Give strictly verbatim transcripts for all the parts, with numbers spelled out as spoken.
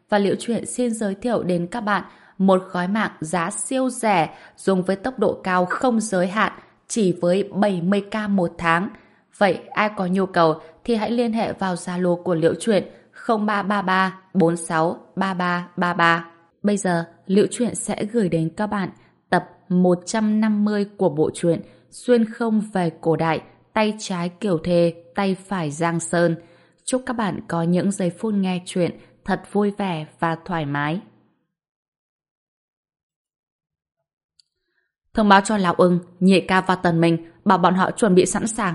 và Liễu Chuyện xin giới thiệu đến các bạn một gói mạng giá siêu rẻ dùng với tốc độ cao không giới hạn chỉ với bảy mươi k một tháng. Vậy ai có nhu cầu thì hãy liên hệ vào Zalo của Liễu Chuyện không ba ba ba bốn sáu ba ba ba ba. Bây giờ Liễu Chuyện sẽ gửi đến các bạn tập một trăm năm mươi của bộ truyện Xuyên không về cổ đại, tay trái Kiều Thê, tay phải Giang Sơn. Chúc các bạn có những giây phút nghe chuyện thật vui vẻ và thoải mái. Thông báo cho Lão Ưng, Nhị Ca và Tần Minh bảo bọn họ chuẩn bị sẵn sàng.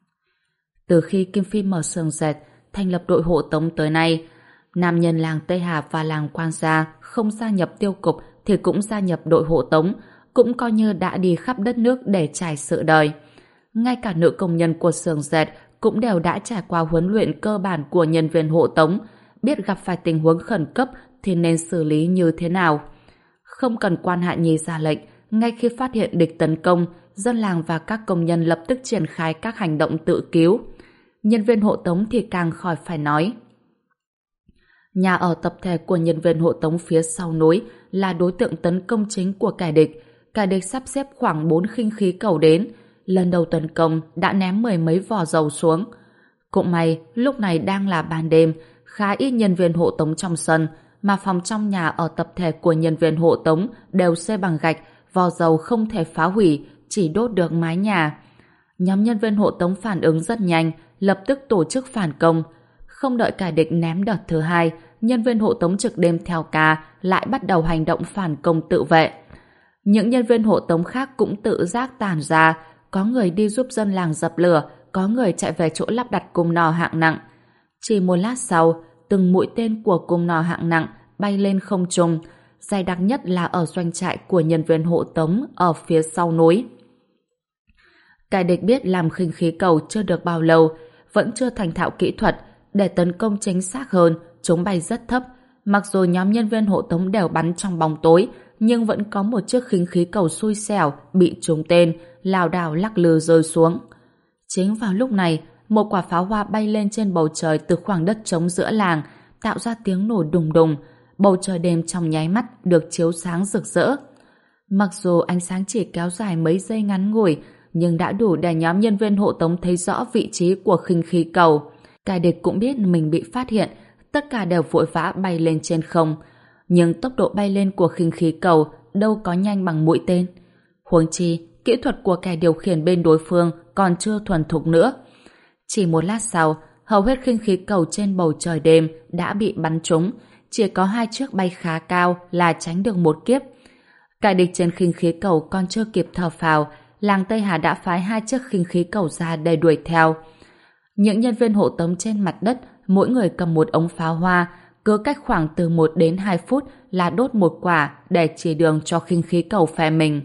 Từ khi Kim Phi mở xưởng dệt, thành lập đội hộ tống tới nay, nam nhân làng Tây Hà và làng Quan Gia không gia nhập tiêu cục thì cũng gia nhập đội hộ tống, cũng coi như đã đi khắp đất nước để trải sự đời. Ngay cả nữ công nhân của xưởng dệt cũng đều đã trải qua huấn luyện cơ bản của nhân viên hộ tống, biết gặp phải tình huống khẩn cấp thì nên xử lý như thế nào. Không cần quan hạ nhi ra lệnh, ngay khi phát hiện địch tấn công, dân làng và các công nhân lập tức triển khai các hành động tự cứu. Nhân viên hộ tống thì càng khỏi phải nói. Nhà ở tập thể của nhân viên hộ tống phía sau núi là đối tượng tấn công chính của kẻ địch. Kẻ địch sắp xếp khoảng bốn khinh khí cầu đến. Lần đầu tấn công đã ném mười mấy vò dầu xuống. Cũng may lúc này đang là ban đêm, khá ít nhân viên hộ tống trong sân, mà phòng trong nhà ở tập thể của nhân viên hộ tống đều xây bằng gạch, vò dầu không thể phá hủy, chỉ đốt được mái nhà. Nhóm nhân viên hộ tống phản ứng rất nhanh, lập tức tổ chức phản công. Không đợi kẻ địch ném đợt thứ hai, nhân viên hộ tống trực đêm theo ca lại bắt đầu hành động phản công tự vệ. Những nhân viên hộ tống khác cũng tự giác tản ra, có người đi giúp dân làng dập lửa, có người chạy về chỗ lắp đặt cung nỏ hạng nặng. Chỉ một lát sau, từng mũi tên của cung nỏ hạng nặng bay lên không trung, dày đặc nhất là ở doanh trại của nhân viên hộ tống ở phía sau núi. Kẻ địch biết làm khinh khí cầu chưa được bao lâu, vẫn chưa thành thạo kỹ thuật. Để tấn công chính xác hơn, chúng bay rất thấp. Mặc dù nhóm nhân viên hộ tống đều bắn trong bóng tối, nhưng vẫn có một chiếc khinh khí cầu xui xẻo bị trúng tên, lảo đảo lắc lư rơi xuống. Chính vào lúc này, một quả pháo hoa bay lên trên bầu trời từ khoảng đất trống giữa làng, tạo ra tiếng nổ đùng đùng. Bầu trời đêm trong nháy mắt được chiếu sáng rực rỡ. Mặc dù ánh sáng chỉ kéo dài mấy giây ngắn ngủi, nhưng đã đủ để nhóm nhân viên hộ tống thấy rõ vị trí của khinh khí cầu. Kẻ địch cũng biết mình bị phát hiện, tất cả đều vội vã bay lên trên không. Nhưng tốc độ bay lên của khinh khí cầu đâu có nhanh bằng mũi tên. Huống chi, kỹ thuật của kẻ điều khiển bên đối phương còn chưa thuần thục nữa. Chỉ một lát sau, hầu hết khinh khí cầu trên bầu trời đêm đã bị bắn trúng, chỉ có hai chiếc bay khá cao là tránh được một kiếp. Kẻ địch trên khinh khí cầu còn chưa kịp thở phào, làng Tây Hà đã phái hai chiếc khinh khí cầu ra để đuổi theo. Những nhân viên hộ tống trên mặt đất, mỗi người cầm một ống pháo hoa, cứ cách khoảng từ một đến hai phút là đốt một quả để chỉ đường cho khinh khí cầu phe mình.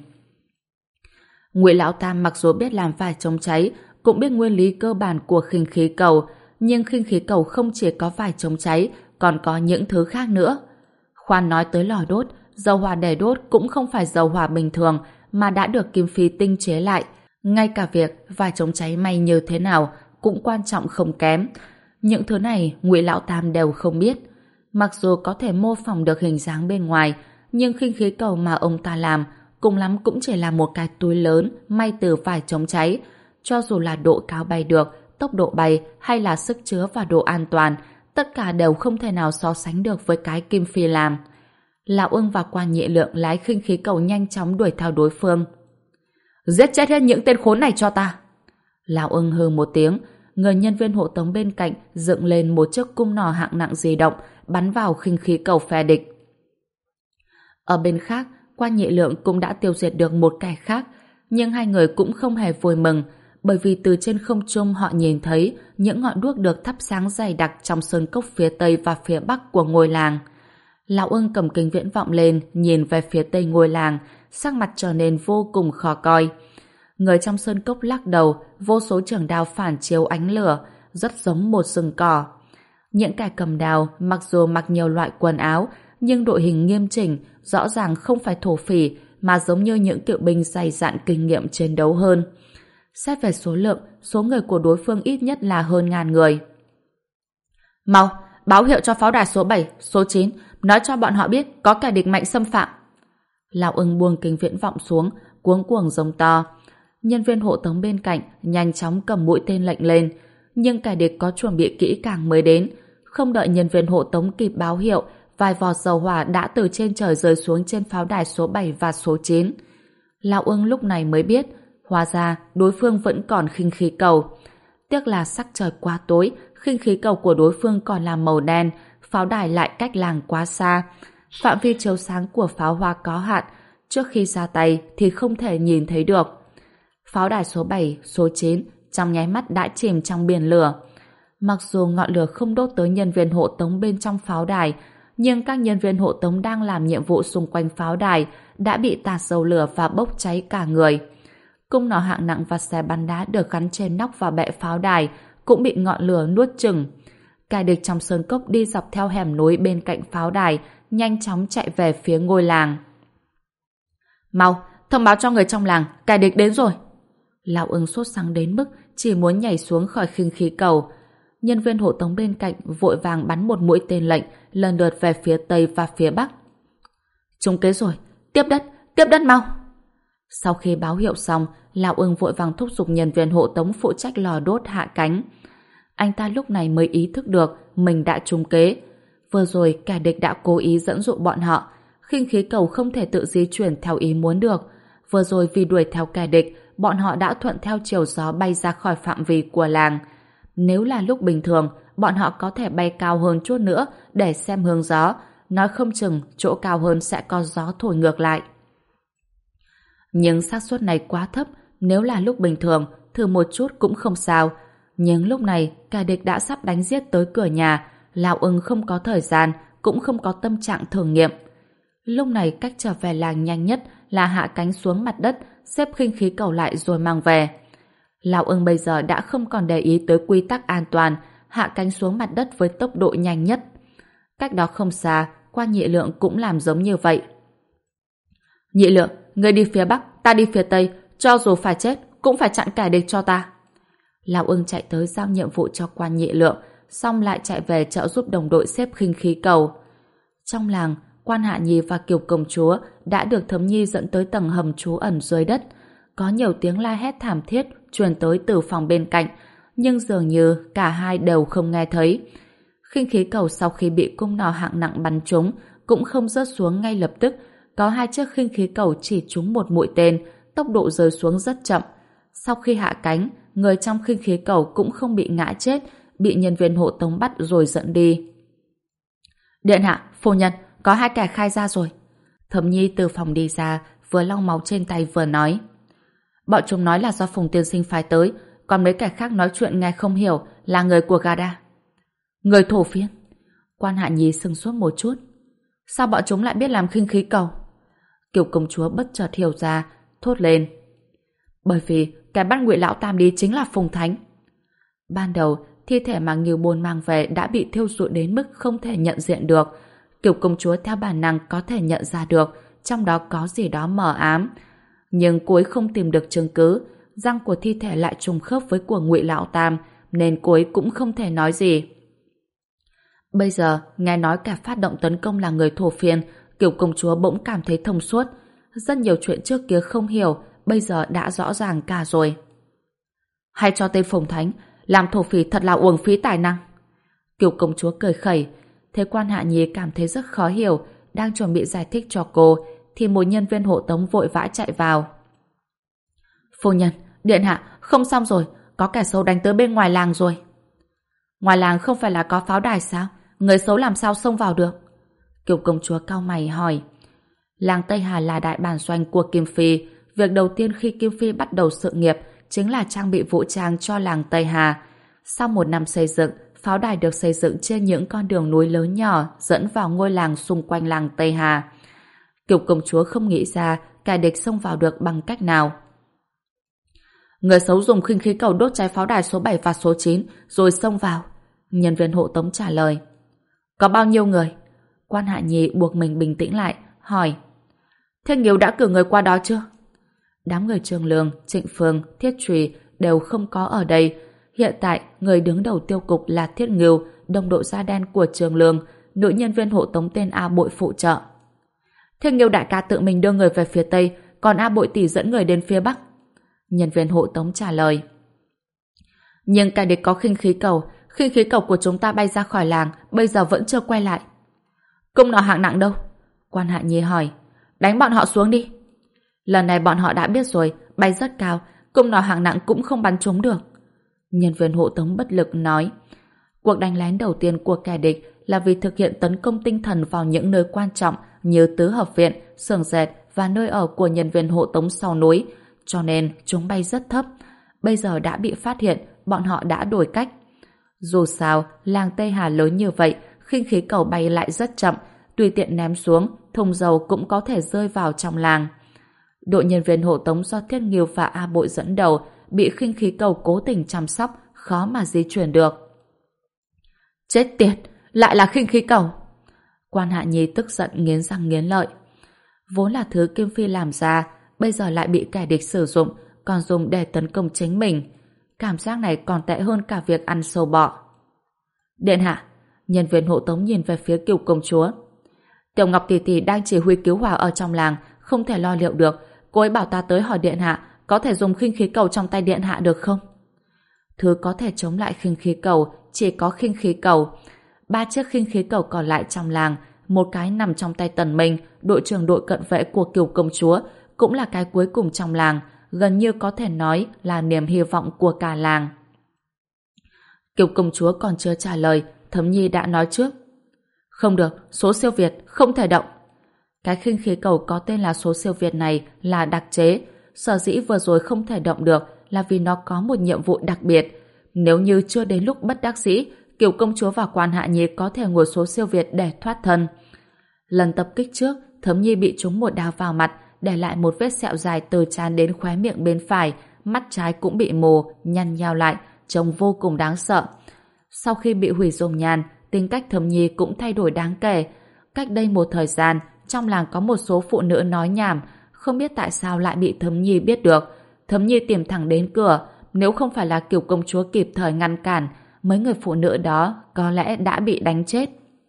Ngụy Lão Tam mặc dù biết làm vải chống cháy, cũng biết nguyên lý cơ bản của khinh khí cầu, nhưng khinh khí cầu không chỉ có vải chống cháy, còn có những thứ khác nữa. Khoan nói tới lò đốt, dầu hỏa để đốt cũng không phải dầu hỏa bình thường mà đã được Kim Phi tinh chế lại. Ngay cả việc vải chống cháy may như thế nào cũng quan trọng không kém. Những thứ này Ngụy Lão Tam đều không biết. Mặc dù có thể mô phỏng được hình dáng bên ngoài, nhưng khinh khí cầu mà ông ta làm cùng lắm cũng chỉ là một cái túi lớn may từ vải chống cháy. Cho dù là độ cao bay được, tốc độ bay hay là sức chứa và độ an toàn, tất cả đều không thể nào so sánh được với cái Kim Phi làm. Lão Ưng và Quan Nhị Lượng lái khinh khí cầu nhanh chóng đuổi theo đối phương. Giết chết hết những tên khốn này cho ta! Lão Ưng hừ một tiếng, người nhân viên hộ tống bên cạnh dựng lên một chiếc cung nỏ hạng nặng di động, bắn vào khinh khí cầu phe địch. Ở bên khác, Quan Nhị Lượng cũng đã tiêu diệt được một kẻ khác, nhưng hai người cũng không hề vui mừng, bởi vì từ trên không trung họ nhìn thấy những ngọn đuốc được thắp sáng dày đặc trong sơn cốc phía tây và phía bắc của ngôi làng. Lão Ưng cầm kính viễn vọng lên, nhìn về phía tây ngôi làng, sắc mặt trở nên vô cùng khó coi. Người trong sơn cốc lắc đầu, vô số trường đao phản chiếu ánh lửa, rất giống một rừng cỏ. Những kẻ cầm đao mặc dù mặc nhiều loại quần áo, nhưng đội hình nghiêm chỉnh, rõ ràng không phải thổ phỉ, mà giống như những kỵ binh dày dạn kinh nghiệm chiến đấu hơn. Xét về số lượng, số người của đối phương ít nhất là hơn ngàn người. Mau, báo hiệu cho pháo đài số bảy, số chín, nói cho bọn họ biết có kẻ địch mạnh xâm phạm. Lão Ưng buông kính viễn vọng xuống, cuống cuồng giống to. Nhân viên hộ tống bên cạnh nhanh chóng cầm mũi tên lệnh lên, nhưng kẻ địch có chuẩn bị kỹ càng mới đến. Không đợi nhân viên hộ tống kịp báo hiệu, vài vò dầu hỏa đã từ trên trời rơi xuống trên pháo đài số bảy và số chín. Lão Ưng lúc này mới biết, hóa ra đối phương vẫn còn khinh khí cầu. Tiếc là sắc trời quá tối, khinh khí cầu của đối phương còn là màu đen, pháo đài lại cách làng quá xa. Phạm vi chiếu sáng của pháo hoa có hạn, trước khi ra tay thì không thể nhìn thấy được. Pháo đài số bảy, số chín trong nháy mắt đã chìm trong biển lửa. Mặc dù ngọn lửa không đốt tới nhân viên hộ tống bên trong pháo đài, nhưng các nhân viên hộ tống đang làm nhiệm vụ xung quanh pháo đài đã bị tạt dầu lửa và bốc cháy cả người. Cung nỏ hạng nặng và xe bắn đá được gắn trên nóc và bệ pháo đài cũng bị ngọn lửa nuốt chửng. Kẻ địch trong sơn cốc đi dọc theo hẻm núi bên cạnh pháo đài, nhanh chóng chạy về phía ngôi làng. Mau, thông báo cho người trong làng, kẻ địch đến rồi. Lão Ưng sốt sắng đến mức chỉ muốn nhảy xuống khỏi khinh khí cầu. Nhân viên hộ tống bên cạnh vội vàng bắn một mũi tên lệnh lần lượt về phía tây và phía bắc. Trúng kế rồi, tiếp đất, tiếp đất mau. Sau khi báo hiệu xong, Lão Ưng vội vàng thúc giục nhân viên hộ tống phụ trách lò đốt hạ cánh. Anh ta lúc này mới ý thức được mình đã trúng kế. Vừa rồi kẻ địch đã cố ý dẫn dụ bọn họ. Khinh khí cầu không thể tự di chuyển theo ý muốn được. Vừa rồi vì đuổi theo kẻ địch, bọn họ đã thuận theo chiều gió bay ra khỏi phạm vi của làng. Nếu là lúc bình thường, bọn họ có thể bay cao hơn chút nữa để xem hướng gió. Nói không chừng chỗ cao hơn sẽ có gió thổi ngược lại. Nhưng xác suất này quá thấp. Nếu là lúc bình thường, thử một chút cũng không sao. Nhưng lúc này, kẻ địch đã sắp đánh giết tới cửa nhà. Lão Ưng không có thời gian, cũng không có tâm trạng thử nghiệm. Lúc này cách trở về làng nhanh nhất là hạ cánh xuống mặt đất, xếp khinh khí cầu lại rồi mang về. Lão Ưng bây giờ đã không còn để ý tới quy tắc an toàn, hạ cánh xuống mặt đất với tốc độ nhanh nhất. Cách đó không xa, Quan Nhị Lượng cũng làm giống như vậy. Nhị Lượng, ngươi đi phía bắc, ta đi phía tây, cho dù phải chết cũng phải chặn kẻ địch cho ta. Lão Ưng chạy tới giao nhiệm vụ cho Quan Nhị Lượng, xong lại chạy về trợ giúp đồng đội xếp khinh khí cầu. Trong làng, Quan Hạ Nhi và Kiều Công Chúa đã được Thấm Nhi dẫn tới tầng hầm trú ẩn dưới đất. Có nhiều tiếng la hét thảm thiết truyền tới từ phòng bên cạnh, nhưng dường như cả hai đều không nghe thấy. Khinh khí cầu sau khi bị cung nỏ hạng nặng bắn trúng cũng không rớt xuống ngay lập tức. Có hai chiếc khinh khí cầu chỉ trúng một mũi tên, tốc độ rơi xuống rất chậm. Sau khi hạ cánh, người trong khinh khí cầu cũng không bị ngã chết, bị nhân viên hộ tống bắt rồi dẫn đi. Điện hạ, phu nhân, có hai kẻ khai ra rồi. Thẩm Nhi từ phòng đi ra, vừa lau máu trên tay vừa nói. Bọn chúng nói là do Phùng tiên sinh phái tới, còn mấy kẻ khác nói chuyện nghe không hiểu, là người của Gada. Người thổ phiên. Quan Hạ Nhi sừng sốt một chút. Sao bọn chúng lại biết làm khinh khí cầu? Kiều Công Chúa bất chợt hiểu ra, thốt lên. Bởi vì kẻ bắt Ngụy Lão Tam đi chính là Phùng Thánh. Ban đầu, thi thể mà Ngưu Bôn mang về đã bị thiêu rụi đến mức không thể nhận diện được. Kiều Công Chúa theo bản năng có thể nhận ra được trong đó có gì đó mờ ám. Nhưng cô ấy không tìm được chứng cứ, răng của thi thể lại trùng khớp với của Ngụy Lão Tam, nên cô ấy cũng không thể nói gì. Bây giờ, nghe nói cả phát động tấn công là người thổ phiên, Kiều Công Chúa bỗng cảm thấy thông suốt. Rất nhiều chuyện trước kia không hiểu, bây giờ đã rõ ràng cả rồi. Hay cho tên Phùng Thánh, làm thổ phỉ thật là uổng phí tài năng. Kiều Công Chúa cười khẩy. Thế Quan Hạ Nhi cảm thấy rất khó hiểu, đang chuẩn bị giải thích cho cô, thì một nhân viên hộ tống vội vã chạy vào. Phu nhân, điện hạ, không xong rồi, có kẻ xấu đánh tới bên ngoài làng rồi. Ngoài làng không phải là có pháo đài sao? Người xấu làm sao xông vào được? Kiều Công Chúa cau mày hỏi. Làng Tây Hà là đại bản doanh của Kim Phi. Việc đầu tiên khi Kim Phi bắt đầu sự nghiệp chính là trang bị vũ trang cho làng Tây Hà. Sau một năm xây dựng, pháo đài được xây dựng trên những con đường núi lớn nhỏ dẫn vào ngôi làng xung quanh làng Tây Hà. Kiều Công Chúa không nghĩ ra kẻ địch xông vào được bằng cách nào. Người xấu dùng khinh khí cầu đốt cháy pháo đài số bảy và số chín rồi xông vào. Nhân viên hộ tống trả lời. Có bao nhiêu người? Quan Hạ Nhi buộc mình bình tĩnh lại, hỏi. Thế Nghiêu đã cử người qua đó chưa? Đám người Trương Lương, Trịnh Phương, Thiết Trùy đều không có ở đây. Hiện tại, người đứng đầu tiêu cục là Thiết Nghiêu đồng đội da đen của Trường Lương, nữ nhân viên hộ tống tên A Bội phụ trợ. Thiên Nghiêu đại ca tự mình đưa người về phía Tây, còn A Bội tỷ dẫn người đến phía Bắc. Nhân viên hộ tống trả lời. Nhưng kẻ địch có khinh khí cầu, khinh khí cầu của chúng ta bay ra khỏi làng, bây giờ vẫn chưa quay lại. Cung nỏ hạng nặng đâu? Quan Hạ Nhi hỏi. Đánh bọn họ xuống đi. Lần này bọn họ đã biết rồi, bay rất cao, cung nỏ hạng nặng cũng không bắn trúng được. Nhân viên hộ tống bất lực nói. Cuộc đánh lén đầu tiên của kẻ địch là vì thực hiện tấn công tinh thần vào những nơi quan trọng như tứ hợp viện, xưởng dệt và nơi ở của nhân viên hộ tống sau núi, cho nên chúng bay rất thấp. Bây giờ đã bị phát hiện, bọn họ đã đổi cách. Dù sao, làng Tây Hà lớn như vậy, khinh khí cầu bay lại rất chậm, tùy tiện ném xuống, thùng dầu cũng có thể rơi vào trong làng. Đội nhân viên hộ tống do Thiết Nghiêu và A Bội dẫn đầu bị khinh khí cầu cố tình chăm sóc, khó mà di chuyển được. Chết tiệt, lại là khinh khí cầu. Quan Hạ Nhi tức giận nghiến răng nghiến lợi. Vốn là thứ Kim Phi làm ra, bây giờ lại bị kẻ địch sử dụng, còn dùng để tấn công chính mình. Cảm giác này còn tệ hơn cả việc ăn sâu bọ. Điện hạ, nhân viên hộ tống nhìn về phía Cửu công chúa. Tiểu Ngọc tỷ tỷ đang chỉ huy cứu hỏa ở trong làng, không thể lo liệu được. Cô ấy bảo ta tới hỏi điện hạ, có thể dùng khinh khí cầu trong tay điện hạ được không? Thứ có thể chống lại khinh khí cầu chỉ có khinh khí cầu. Ba chiếc khinh khí cầu còn lại trong làng, một cái nằm trong tay Tần Minh, đội trưởng đội cận vệ của Cửu công chúa, cũng là cái cuối cùng trong làng, gần như có thể nói là niềm hy vọng của cả làng. Cửu công chúa còn chưa trả lời, Thấm Nhi đã nói trước. Không được, số siêu việt không thể động. Cái khinh khí cầu có tên là số siêu việt này là đặc chế, sở dĩ vừa rồi không thể động được là vì nó có một nhiệm vụ đặc biệt. Nếu như chưa đến lúc bất đắc dĩ, Cửu công chúa và Quan Hạ Nhi có thể ngồi số siêu việt để thoát thân. Lần tập kích trước, Thấm Nhi bị trúng một đao vào mặt, để lại một vết sẹo dài từ trán đến khóe miệng bên phải, mắt trái cũng bị mù, nhăn nhao lại, trông vô cùng đáng sợ. Sau khi bị hủy dung nhan, tính cách Thấm Nhi cũng thay đổi đáng kể. Cách đây một thời gian, trong làng có một số phụ nữ nói nhảm, không biết tại sao lại bị Thấm Nhi biết được. Thấm Nhi tìm thẳng đến cửa, nếu không phải là Cửu công chúa kịp thời ngăn cản, mấy người phụ nữ đó có lẽ đã bị đánh chết.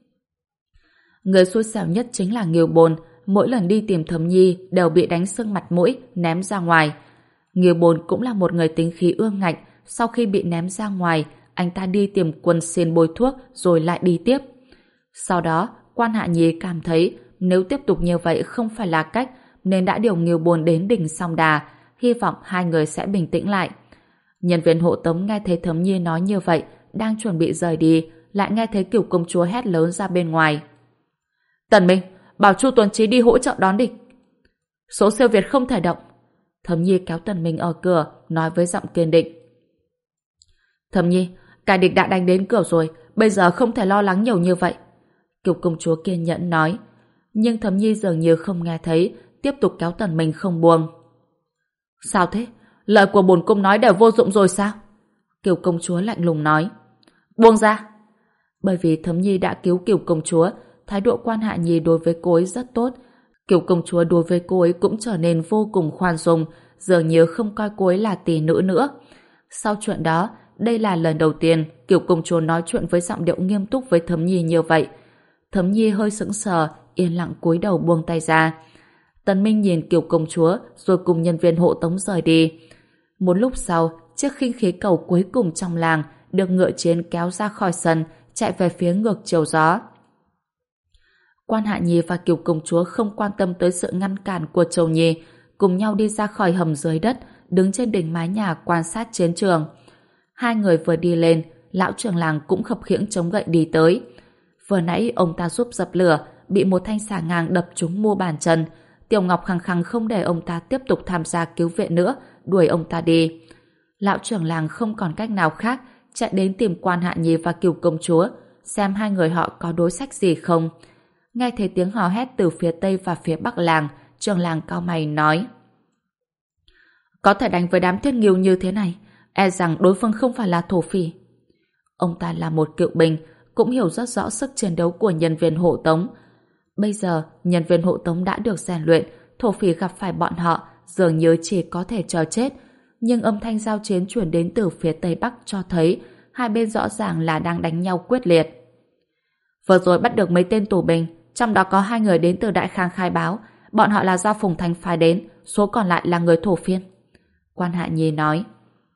Người xui xẻo nhất chính là Nghiêu Bồn, mỗi lần đi tìm Thấm Nhi đều bị đánh sưng mặt mũi, ném ra ngoài. Nghiêu Bồn cũng là một người tính khí ương ngạnh, sau khi bị ném ra ngoài, anh ta đi tìm Quân Xiên bôi thuốc rồi lại đi tiếp. Sau đó, Quan Hạ Nhi cảm thấy nếu tiếp tục như vậy không phải là cách, nên đã điều Nghiêu Bồn đến đỉnh Song Đà, hy vọng hai người sẽ bình tĩnh lại. Nhân viên hộ tống nghe thấy Thấm Nhi nói như vậy, đang chuẩn bị rời đi, lại nghe thấy Cửu công chúa hét lớn ra bên ngoài. Tần Minh, bảo Chu Tuấn Chí đi hỗ trợ đón địch. Số siêu việt không thể động. Thấm Nhi kéo Tần Minh ở cửa, nói với giọng kiên định. Thấm Nhi, kẻ địch đã đánh đến cửa rồi, bây giờ không thể lo lắng nhiều như vậy. Cửu công chúa kiên nhẫn nói. Nhưng Thấm Nhi dường như không nghe thấy, tiếp tục kéo Tần Minh không buông. Sao thế? Lời của bổn cung nói đều vô dụng rồi sao? Cửu công chúa lạnh lùng nói. Buông ra. Bởi vì Thấm Nhi đã cứu Cửu công chúa, thái độ Quan Hạ Nhi đối với cô ấy rất tốt. Cửu công chúa đối với cô ấy cũng trở nên vô cùng khoan dung, dường như không coi cô ấy là tỷ nữ nữa. Sau chuyện đó, đây là lần đầu tiên Cửu công chúa nói chuyện với giọng điệu nghiêm túc với Thấm Nhi như vậy. Thấm Nhi hơi sững sờ, yên lặng cúi đầu buông tay ra. Tần Minh nhìn Cửu công chúa rồi cùng nhân viên hộ tống rời đi. Một lúc sau, chiếc khinh khí cầu cuối cùng trong làng được ngựa chiến kéo ra khỏi sân, chạy về phía ngược chiều gió. Quan Hạ Nhi và Cửu công chúa không quan tâm tới sự ngăn cản của Châu Nhi, cùng nhau đi ra khỏi hầm dưới đất, đứng trên đỉnh mái nhà quan sát chiến trường. Hai người vừa đi lên, lão trưởng làng cũng khập khiễng chống gậy đi tới. Vừa nãy ông ta giúp dập lửa, bị một thanh xà ngang đập trúng mu bàn chân. Tiểu Ngọc khăng khăng không để ông ta tiếp tục tham gia cứu viện nữa, đuổi ông ta đi. Lão trưởng làng không còn cách nào khác, chạy đến tìm Quan Hạ Nhi và Cửu công chúa, xem hai người họ có đối sách gì không. Nghe thấy tiếng hò hét từ phía tây và phía bắc làng, trưởng làng cau mày nói: có thể đánh với đám Thiết Nghiêu như thế này, e rằng đối phương không phải là thổ phỉ. Ông ta là một cựu binh, cũng hiểu rất rõ sức chiến đấu của nhân viên hộ tống. Bây giờ, nhân viên hộ tống đã được rèn luyện, thổ phỉ gặp phải bọn họ dường như chỉ có thể chờ chết. Nhưng âm thanh giao chiến chuyển đến từ phía tây bắc cho thấy hai bên rõ ràng là đang đánh nhau quyết liệt. Vừa rồi bắt được mấy tên tù binh, trong đó có hai người đến từ Đại Khang khai báo, bọn họ là do Phùng Thánh phái đến, số còn lại là người thổ phiên. Quan Hạ Nhi nói.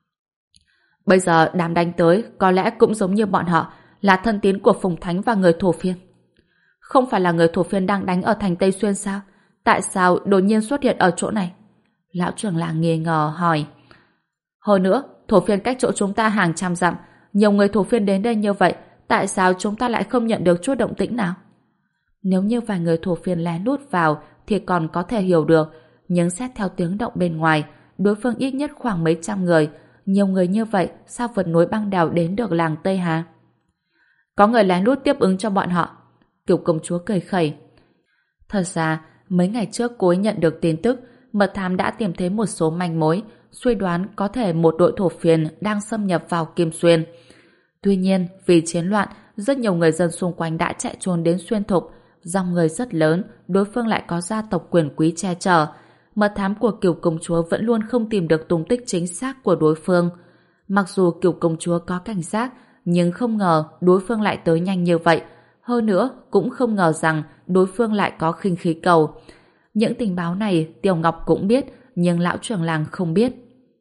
Bây giờ đám đánh tới có lẽ cũng giống như bọn họ, là thân tín của Phùng Thánh và người thổ phiên. Không phải là người thổ phiên đang đánh ở thành Tây Xuyên sao? Tại sao đột nhiên xuất hiện ở chỗ này? Lão trưởng làng nghi ngờ hỏi. Hơn nữa, thổ phiên cách chỗ chúng ta hàng trăm dặm, nhiều người thổ phiên đến đây như vậy, tại sao chúng ta lại không nhận được chút động tĩnh nào? Nếu như vài người thổ phiên lén lút vào thì còn có thể hiểu được, nhưng xét theo tiếng động bên ngoài, đối phương ít nhất khoảng mấy trăm người, nhiều người như vậy sao vượt núi băng đèo đến được làng Tây Hà? Có người lén lút tiếp ứng cho bọn họ. Kiều công chúa cười khẩy. Thật ra, mấy ngày trước cô ấy nhận được tin tức, mật thám đã tìm thấy một số manh mối, suy đoán có thể một đội thổ phiên đang xâm nhập vào Kim Xuyên. Tuy nhiên, vì chiến loạn, rất nhiều người dân xung quanh đã chạy trốn đến Xuyên Thục, dòng người rất lớn, đối phương lại có gia tộc quyền quý che chở. Mật thám của Kiều công chúa vẫn luôn không tìm được tung tích chính xác của đối phương. Mặc dù Kiều công chúa có cảnh giác, nhưng không ngờ đối phương lại tới nhanh như vậy. Hơn nữa, cũng không ngờ rằng đối phương lại có khinh khí cầu. Những tình báo này Tiểu Ngọc cũng biết, nhưng lão trưởng làng không biết.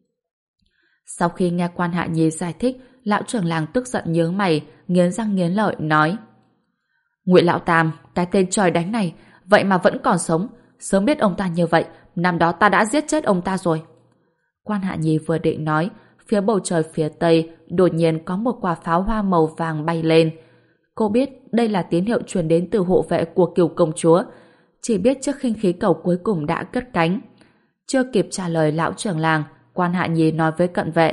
Sau khi nghe Quan Hạ Nhi giải thích, lão trưởng làng tức giận nhướng mày, nghiến răng nghiến lợi nói: Ngụy Lão Tam, cái tên trời đánh này, vậy mà vẫn còn sống. Sớm biết ông ta như vậy, năm đó ta đã giết chết ông ta rồi. Quan Hạ Nhi vừa định nói, phía bầu trời phía tây đột nhiên có một quả pháo hoa màu vàng bay lên. Cô biết đây là tín hiệu truyền đến từ hộ vệ của Kiều công chúa, chỉ biết chiếc khinh khí cầu cuối cùng đã cất cánh. Chưa kịp trả lời lão trưởng làng, Quan Hạ Nhi nói với cận vệ: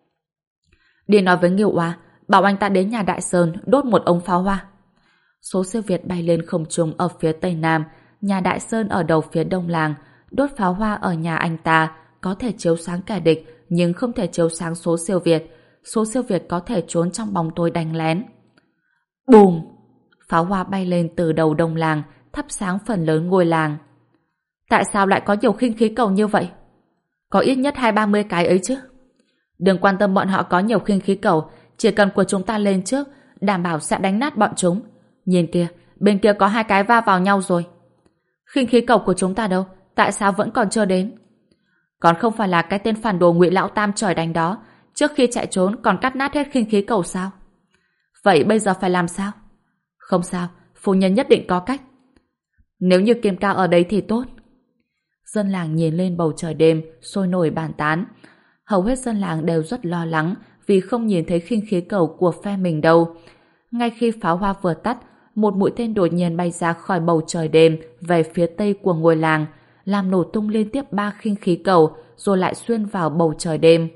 Đi nói với Nghiêu Oa, bảo anh ta đến nhà Đại Sơn đốt một ống pháo hoa. Số siêu Việt bay lên không trung ở phía tây nam, nhà Đại Sơn ở đầu phía đông làng. Đốt pháo hoa ở nhà anh ta có thể chiếu sáng kẻ địch, nhưng không thể chiếu sáng số siêu Việt. Số siêu Việt có thể trốn trong bóng tối đánh lén. Bùm! Pháo hoa bay lên từ đầu đông làng, thắp sáng phần lớn ngôi làng. Tại sao lại có nhiều khinh khí cầu như vậy? Có ít nhất hai ba mươi cái ấy chứ. Đừng quan tâm bọn họ có nhiều khinh khí cầu, chỉ cần của chúng ta lên trước, đảm bảo sẽ đánh nát bọn chúng. Nhìn kìa, bên kia có hai cái va vào nhau rồi. Khinh khí cầu của chúng ta đâu? Tại sao vẫn còn chưa đến? Còn không phải là cái tên phản đồ Ngụy Lão Tam trời đánh đó, trước khi chạy trốn còn cắt nát hết khinh khí cầu sao? Vậy bây giờ phải làm sao? Không sao, phu nhân nhất định có cách. Nếu như Kim Cao ở đây thì tốt. Dân làng nhìn lên bầu trời đêm, sôi nổi bàn tán. Hầu hết dân làng đều rất lo lắng vì không nhìn thấy khinh khí cầu của phe mình đâu. Ngay khi pháo hoa vừa tắt, một mũi tên đột nhiên bay ra khỏi bầu trời đêm về phía tây của ngôi làng, làm nổ tung liên tiếp ba khinh khí cầu rồi lại xuyên vào bầu trời đêm.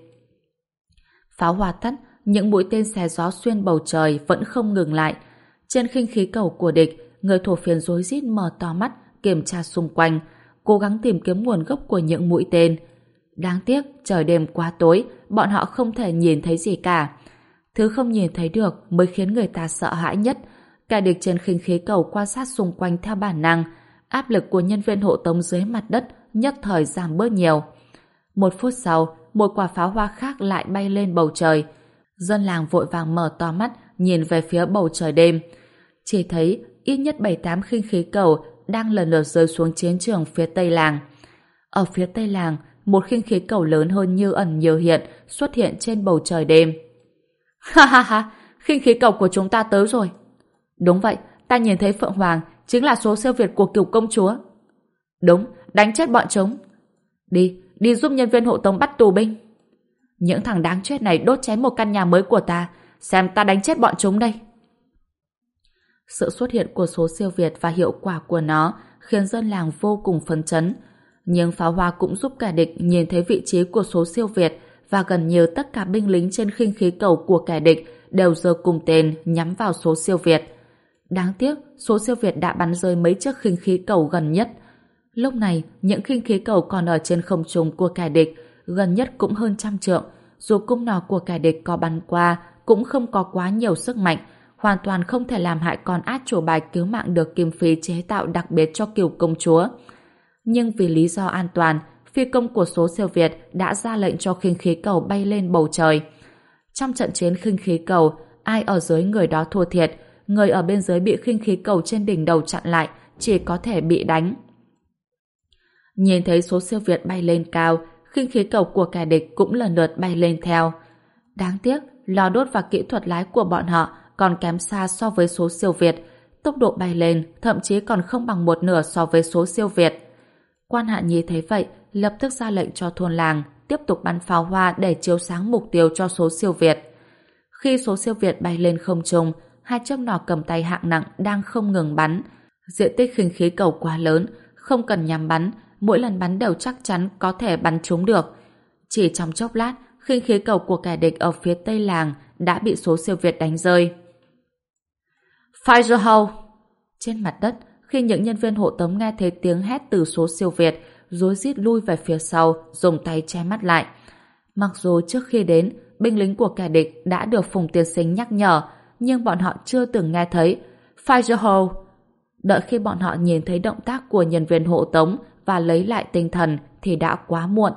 Pháo hoa tắt, những mũi tên xé gió xuyên bầu trời vẫn không ngừng lại. Trên khinh khí cầu của địch, người thổ phiên rối rít mở to mắt kiểm tra xung quanh, cố gắng tìm kiếm nguồn gốc của những mũi tên. Đáng tiếc trời đêm quá tối, bọn họ không thể nhìn thấy gì cả. Thứ không nhìn thấy được mới khiến người ta sợ hãi nhất. Kẻ địch trên khinh khí cầu quan sát xung quanh theo bản năng, áp lực của nhân viên hộ tống dưới mặt đất nhất thời giảm bớt nhiều. Một phút sau, một quả pháo hoa khác lại bay lên bầu trời. Dân làng vội vàng mở to mắt nhìn về phía bầu trời đêm. Chỉ thấy ít nhất bảy tám khinh khí cầu đang lần lượt rơi xuống chiến trường phía tây làng. Ở phía tây làng, một khinh khí cầu lớn hơn như ẩn như hiện xuất hiện trên bầu trời đêm. Ha ha ha, khinh khí cầu của chúng ta tới rồi. Đúng vậy, ta nhìn thấy Phượng Hoàng chính là số siêu Việt của Kiều công chúa. Đúng, đánh chết bọn chúng. Đi, đi giúp nhân viên hộ tống bắt tù binh. Những thằng đáng chết này đốt cháy một căn nhà mới của ta, xem ta đánh chết bọn chúng đây. Sự xuất hiện của số siêu Việt và hiệu quả của nó khiến dân làng vô cùng phấn chấn. Nhưng pháo hoa cũng giúp kẻ địch nhìn thấy vị trí của số siêu Việt, và gần như tất cả binh lính trên khinh khí cầu của kẻ địch đều giơ cung tên nhắm vào số siêu Việt. Đáng tiếc, số siêu Việt đã bắn rơi mấy chiếc khinh khí cầu gần nhất. Lúc này, những khinh khí cầu còn ở trên không trung của kẻ địch, gần nhất cũng hơn trăm trượng. Dù cung nỏ của kẻ địch có bắn qua, cũng không có quá nhiều sức mạnh, hoàn toàn không thể làm hại con át chủ bài cứu mạng được Kim Phi chế tạo đặc biệt cho Kiều công chúa. Nhưng vì lý do an toàn, phi công của số siêu Việt đã ra lệnh cho khinh khí cầu bay lên bầu trời. Trong trận chiến khinh khí cầu, ai ở dưới người đó thua thiệt, người ở bên dưới bị khinh khí cầu trên đỉnh đầu chặn lại, chỉ có thể bị đánh. Nhìn thấy số siêu việt bay lên cao, khinh khí cầu của kẻ địch cũng lần lượt bay lên theo. Đáng tiếc, lò đốt và kỹ thuật lái của bọn họ còn kém xa so với số siêu việt. Tốc độ bay lên thậm chí còn không bằng một nửa so với số siêu việt. Quan Hạ Nhi thấy vậy, lập tức ra lệnh cho thôn làng tiếp tục bắn pháo hoa để chiếu sáng mục tiêu cho số siêu việt. Khi số siêu việt bay lên không trung, hai chiếc nỏ cầm tay hạng nặng đang không ngừng bắn. Diện tích khinh khí cầu quá lớn, không cần nhắm bắn, mỗi lần bắn đều chắc chắn có thể bắn trúng được. Chỉ trong chốc lát, khinh khí cầu của kẻ địch ở phía tây làng đã bị số siêu việt đánh rơi. Fire hole! Trên mặt đất, khi những nhân viên hộ tống nghe thấy tiếng hét từ số siêu việt, rối rít lui về phía sau, dùng tay che mắt lại. Mặc dù trước khi đến, binh lính của kẻ địch đã được Phùng tiên sinh nhắc nhở, nhưng bọn họ chưa từng nghe thấy Fire hole! Đợi khi bọn họ nhìn thấy động tác của nhân viên hộ tống và lấy lại tinh thần thì đã quá muộn.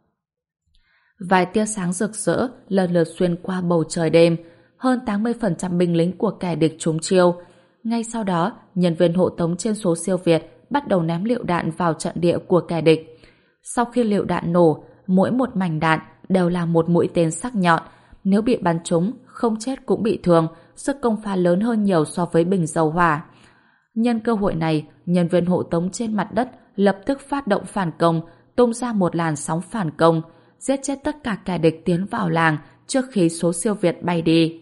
Vài tia sáng rực rỡ lần lượt xuyên qua bầu trời đêm, hơn tám mươi phần trăm binh lính của kẻ địch trúng chiêu. Ngay sau đó, nhân viên hộ tống trên số siêu việt bắt đầu ném lựu đạn vào trận địa của kẻ địch. Sau khi lựu đạn nổ, mỗi một mảnh đạn đều là một mũi tên sắc nhọn. Nếu bị bắn trúng, không chết cũng bị thương, sức công phá lớn hơn nhiều so với bình dầu hỏa. Nhân cơ hội này, nhân viên hộ tống trên mặt đất lập tức phát động phản công, tung ra một làn sóng phản công, giết chết tất cả kẻ địch tiến vào làng trước khi số siêu việt bay đi.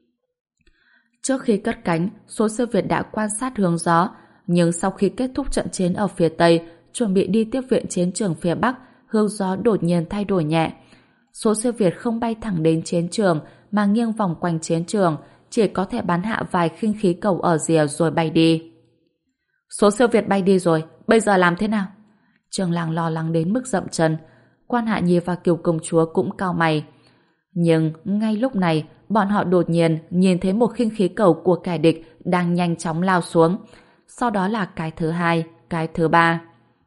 Trước khi cất cánh, số siêu việt đã quan sát hướng gió, nhưng sau khi kết thúc trận chiến ở phía Tây, chuẩn bị đi tiếp viện chiến trường phía Bắc, hướng gió đột nhiên thay đổi nhẹ. Số siêu việt không bay thẳng đến chiến trường, mà nghiêng vòng quanh chiến trường, chỉ có thể bắn hạ vài khinh khí cầu ở rìa rồi bay đi. Số siêu việt bay đi rồi, bây giờ làm thế nào? Trường làng lo lắng đến mức dậm chân. Quan Hạ Nhi và Kiều công chúa cũng cau mày. Nhưng ngay lúc này, bọn họ đột nhiên nhìn thấy một khinh khí cầu của kẻ địch đang nhanh chóng lao xuống. Sau đó là cái thứ hai, cái thứ ba.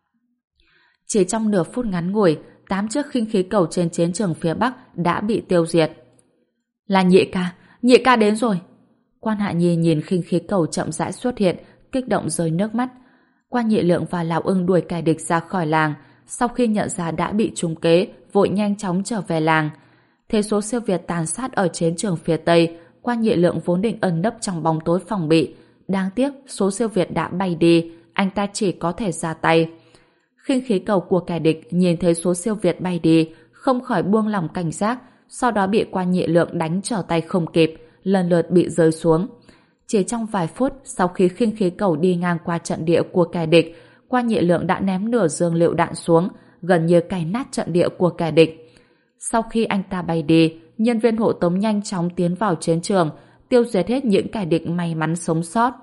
Chỉ trong nửa phút ngắn ngủi, tám chiếc khinh khí cầu trên chiến trường phía Bắc đã bị tiêu diệt. Là Nhị ca, Nhị ca đến rồi. Quan Hạ Nhi nhìn khinh khí cầu chậm rãi xuất hiện, kích động rơi nước mắt. Quan Nhị Lượng và Lão Ưng đuổi kẻ địch ra khỏi làng, sau khi nhận ra đã bị trúng kế, vội nhanh chóng trở về làng. Thế số siêu việt tàn sát ở chiến trường phía Tây, Quan Nhị Lượng vốn định ẩn nấp trong bóng tối phòng bị. Đáng tiếc, số siêu việt đã bay đi, anh ta chỉ có thể ra tay. Khinh khí cầu của kẻ địch nhìn thấy số siêu việt bay đi, không khỏi buông lỏng cảnh giác, sau đó bị Quan Nhị Lượng đánh trở tay không kịp, lần lượt bị rơi xuống. Chỉ trong vài phút sau khi khinh khí cầu đi ngang qua trận địa của kẻ địch, Quan Nhị Lượng đã ném nửa dương lựu đạn xuống, gần như cày nát trận địa của kẻ địch. Sau khi anh ta bay đi, nhân viên hộ tống nhanh chóng tiến vào chiến trường, tiêu diệt hết những kẻ địch may mắn sống sót.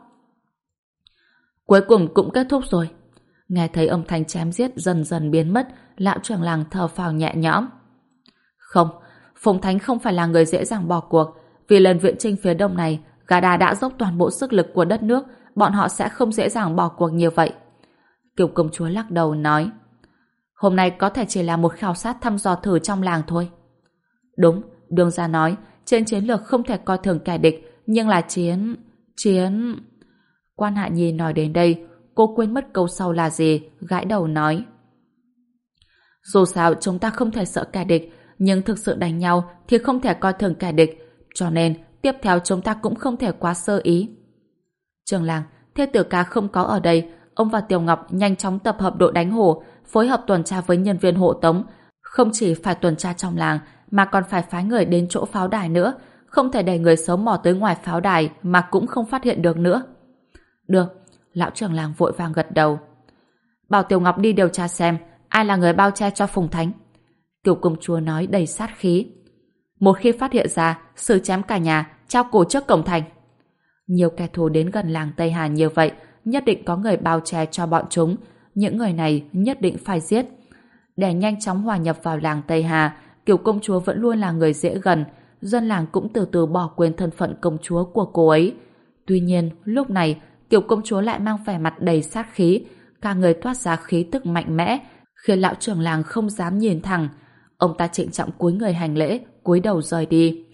Cuối cùng cũng kết thúc rồi. Nghe thấy âm thanh chém giết dần dần biến mất, Lão trưởng làng thở phào nhẹ nhõm. Không, Phùng Thánh không phải là người dễ dàng bỏ cuộc. Vì lần viện chinh phía đông này, Gà Đà đã dốc toàn bộ sức lực của đất nước, bọn họ sẽ không dễ dàng bỏ cuộc như vậy. Kiều công chúa lắc đầu nói, hôm nay có thể chỉ là một khảo sát thăm dò thử trong làng thôi. Đúng, Đường gia nói, trên chiến lược không thể coi thường kẻ địch, nhưng là chiến... chiến... Quan Hạ Nhi nói đến đây, cô quên mất câu sau là gì, gãi đầu nói. Dù sao chúng ta không thể sợ kẻ địch, nhưng thực sự đánh nhau thì không thể coi thường kẻ địch, cho nên tiếp theo chúng ta cũng không thể quá sơ ý. Trường làng, Thế tử ca không có ở đây, ông và Tiểu Ngọc nhanh chóng tập hợp đội đánh hổ, phối hợp tuần tra với nhân viên hộ tống. Không chỉ phải tuần tra trong làng, mà còn phải phái người đến chỗ pháo đài nữa, không thể để người xấu mò tới ngoài pháo đài mà cũng không phát hiện được nữa. Được, lão trưởng làng vội vàng gật đầu. Bảo Tiểu Ngọc đi điều tra xem ai là người bao che cho Phùng Thánh. Tiểu công chúa nói đầy sát khí. Một khi phát hiện ra, xử chém cả nhà, treo cổ trước cổng thành. Nhiều kẻ thù đến gần làng Tây Hà như vậy, nhất định có người bao che cho bọn chúng. Những người này nhất định phải giết. Để nhanh chóng hòa nhập vào làng Tây Hà, Kiều công chúa vẫn luôn là người dễ gần. Dân làng cũng từ từ bỏ quên thân phận công chúa của cô ấy. Tuy nhiên, lúc này, Kiều công chúa lại mang vẻ mặt đầy sát khí, cả người toát ra khí tức mạnh mẽ, khiến lão trưởng làng không dám nhìn thẳng. Ông ta trịnh trọng cúi người hành lễ, cúi đầu rời đi.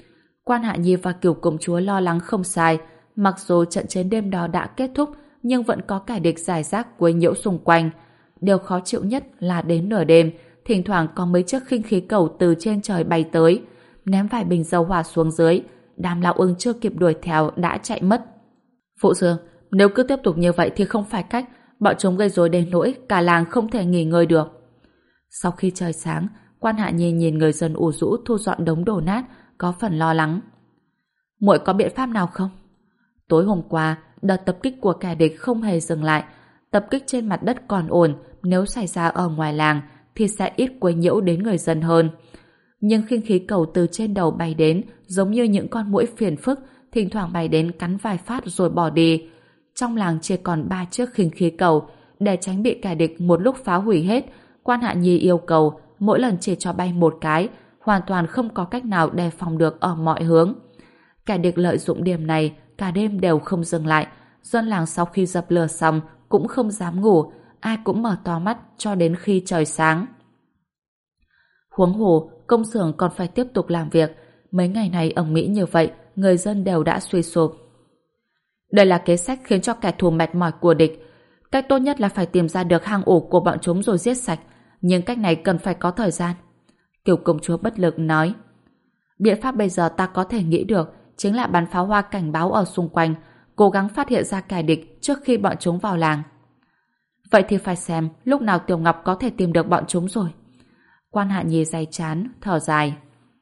Quan Hạ Nhi và Cửu công chúa lo lắng không sai, mặc dù trận chiến đêm đó đã kết thúc, nhưng vẫn có kẻ địch rải rác quấy nhiễu xung quanh. Điều khó chịu nhất là đến nửa đêm, thỉnh thoảng có mấy chiếc khinh khí cầu từ trên trời bay tới, ném vài bình dầu hỏa xuống dưới. Đám lão ưng chưa kịp đuổi theo đã chạy mất. Phụ Dương, nếu cứ tiếp tục như vậy thì không phải cách, bọn chúng gây rối đến nỗi cả làng không thể nghỉ ngơi được. Sau khi trời sáng, Quan Hạ Nhi nhìn người dân ủ rũ thu dọn đống đổ nát, có phần lo lắng. Muội có biện pháp nào không? Tối hôm qua, đợt tập kích của kẻ địch không hề dừng lại. Tập kích trên mặt đất còn ổn, nếu xảy ra ở ngoài làng thì sẽ ít quấy nhiễu đến người dân hơn. Nhưng khinh khí cầu từ trên đầu bay đến giống như những con muỗi phiền phức, thỉnh thoảng bay đến cắn vài phát rồi bỏ đi. Trong làng chỉ còn ba chiếc khinh khí cầu, để tránh bị kẻ địch một lúc phá hủy hết. Quan Hạ Nhi yêu cầu mỗi lần chỉ cho bay một cái, hoàn toàn không có cách nào đề phòng được ở mọi hướng. Kẻ địch lợi dụng điểm này, cả đêm đều không dừng lại. Dân làng sau khi dập lửa xong cũng không dám ngủ, ai cũng mở to mắt cho đến khi trời sáng. Huống hồ, công xưởng còn phải tiếp tục làm việc. Mấy ngày này ở Mỹ như vậy, người dân đều đã suy sụp. Đây là kế sách khiến cho kẻ thù mệt mỏi của địch. Cách tốt nhất là phải tìm ra được hang ổ của bọn chúng rồi giết sạch. Nhưng cách này cần phải có thời gian. Kiều công chúa bất lực nói. Biện pháp bây giờ ta có thể nghĩ được chính là bắn pháo hoa cảnh báo ở xung quanh, cố gắng phát hiện ra kẻ địch trước khi bọn chúng vào làng. Vậy thì phải xem lúc nào Tiểu Ngọc có thể tìm được bọn chúng rồi. Quan Hạ Nhi day chán, thở dài.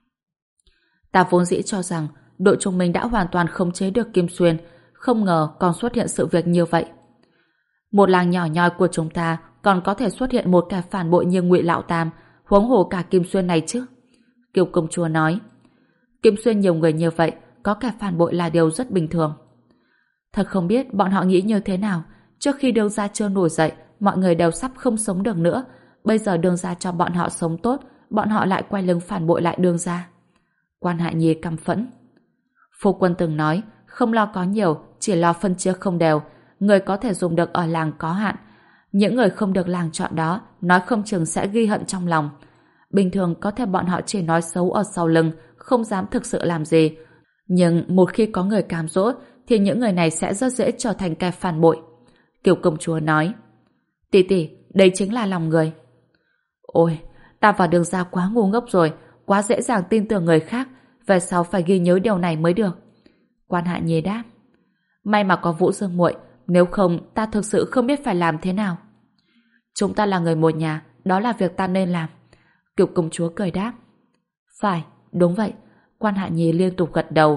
Ta vốn dĩ cho rằng đội chúng mình đã hoàn toàn khống chế được Kim Xuyên, không ngờ còn xuất hiện sự việc như vậy. Một làng nhỏ nhoi của chúng ta còn có thể xuất hiện một kẻ phản bội như Ngụy Lão Tam, huống hồ cả Kim Xuyên này chứ. Kiều công chúa nói. Kim Xuyên nhiều người như vậy, có kẻ phản bội là điều rất bình thường. Thật không biết bọn họ nghĩ như thế nào. Trước khi đương gia chưa nổi dậy, mọi người đều sắp không sống được nữa. Bây giờ đương gia cho bọn họ sống tốt, bọn họ lại quay lưng phản bội lại đương gia. Quan Hạ Nhi căm phẫn. Phu quân từng nói, không lo có nhiều, chỉ lo phân chia không đều. Người có thể dùng được ở làng có hạn. Những người không được làng chọn đó, nói không chừng sẽ ghi hận trong lòng. Bình thường có thể bọn họ chỉ nói xấu ở sau lưng, không dám thực sự làm gì. Nhưng một khi có người cám dỗ, thì những người này sẽ rất dễ trở thành kẻ phản bội. Kiều công chúa nói. Tỷ tỷ, đây chính là lòng người. Ôi, ta và đường gia quá ngu ngốc rồi, quá dễ dàng tin tưởng người khác, về sau phải ghi nhớ điều này mới được. Quan Hạ Nhi đáp. May mà có Vũ Dương muội, nếu không ta thực sự không biết phải làm thế nào. Chúng ta là người một nhà, đó là việc ta nên làm. Kiều công chúa cười đáp. Phải, đúng vậy. Quan Hạ Nhi liên tục gật đầu.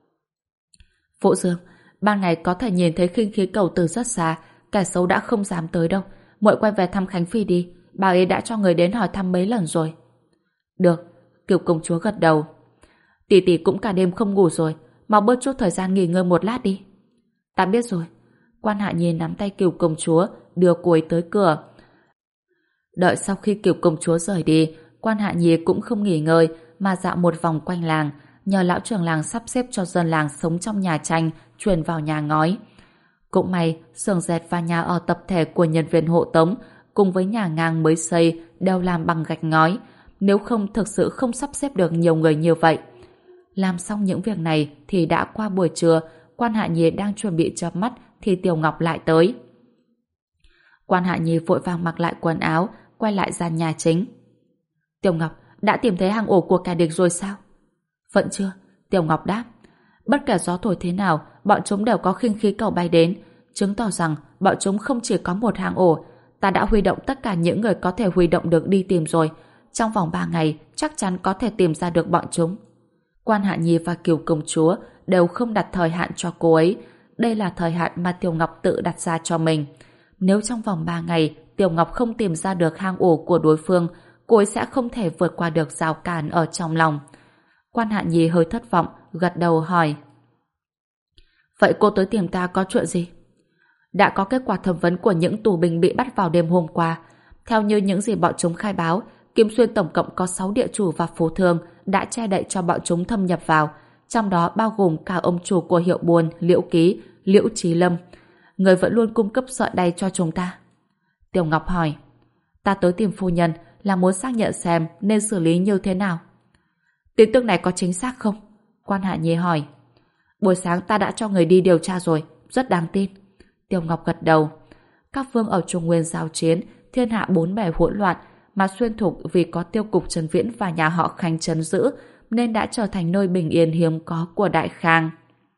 Vũ Dương, ban ngày có thể nhìn thấy khinh khí cầu từ rất xa, kẻ xấu đã không dám tới đâu. Muội quay về thăm Khánh Phi đi, bà ấy đã cho người đến hỏi thăm mấy lần rồi. Được, Kiều công chúa gật đầu. Tỷ tỷ cũng cả đêm không ngủ rồi, mau bớt chút thời gian nghỉ ngơi một lát đi. Ta biết rồi. Quan Hạ Nhi nắm tay Kiều công chúa, đưa cô ấy tới cửa. Đợi sau khi Kiều công chúa rời đi, Quan Hạ Nhi cũng không nghỉ ngơi mà dạo một vòng quanh làng, nhờ lão trưởng làng sắp xếp cho dân làng sống trong nhà tranh chuyển vào nhà ngói. Cũng may, xưởng dệt và nhà ở tập thể của nhân viên hộ tống cùng với nhà ngang mới xây đều làm bằng gạch ngói, nếu không thực sự không sắp xếp được nhiều người như vậy. Làm xong những việc này thì đã qua buổi trưa. Quan Hạ Nhi đang chuẩn bị chợp mắt thì Tiểu Ngọc lại tới. Quan Hạ Nhi vội vàng mặc lại quần áo, quay lại gian nhà chính. Tiểu Ngọc, đã tìm thấy hang ổ của kẻ địch rồi sao? Vẫn chưa, Tiểu Ngọc đáp. Bất kể gió thổi thế nào, bọn chúng đều có khinh khí cầu bay đến, chứng tỏ rằng bọn chúng không chỉ có một hang ổ. Ta đã huy động tất cả những người có thể huy động được đi tìm rồi. Trong vòng ba ngày, chắc chắn có thể tìm ra được bọn chúng. Quan Hạ Nhi và Kiều công chúa đều không đặt thời hạn cho cô ấy. Đây là thời hạn mà Tiểu Ngọc tự đặt ra cho mình. Nếu trong vòng ba ngày Tiểu Ngọc không tìm ra được hang ổ của đối phương, cô ấy sẽ không thể vượt qua được rào cản ở trong lòng. Quan Hạ Nhi hơi thất vọng, gật đầu hỏi. Vậy cô tới tìm ta có chuyện gì? Đã có kết quả thẩm vấn của những tù binh bị bắt vào đêm hôm qua. Theo như những gì bọn chúng khai báo, Kim Xuyên tổng cộng có sáu địa chủ và phú thương đã che đậy cho bọn chúng thâm nhập vào, trong đó bao gồm cả ông chủ của hiệu buôn Liễu Ký, Liễu Chí Lâm. Người vẫn luôn cung cấp sợi đay cho chúng ta. Tiểu Ngọc hỏi. Ta tới tìm phu nhân là muốn xác nhận xem nên xử lý như thế nào. Tin tức này có chính xác không? Quan Hạ Nhi hỏi. Buổi sáng ta đã cho người đi điều tra rồi, rất đáng tin. Tiêu Ngọc gật đầu. Các vương ở Trung Nguyên giao chiến, thiên hạ bốn bề hỗn loạn, mà Xuyên Thục vì có Tiêu cục Trần Viễn và nhà họ Khanh trấn giữ nên đã trở thành nơi bình yên hiếm có của Đại Khang.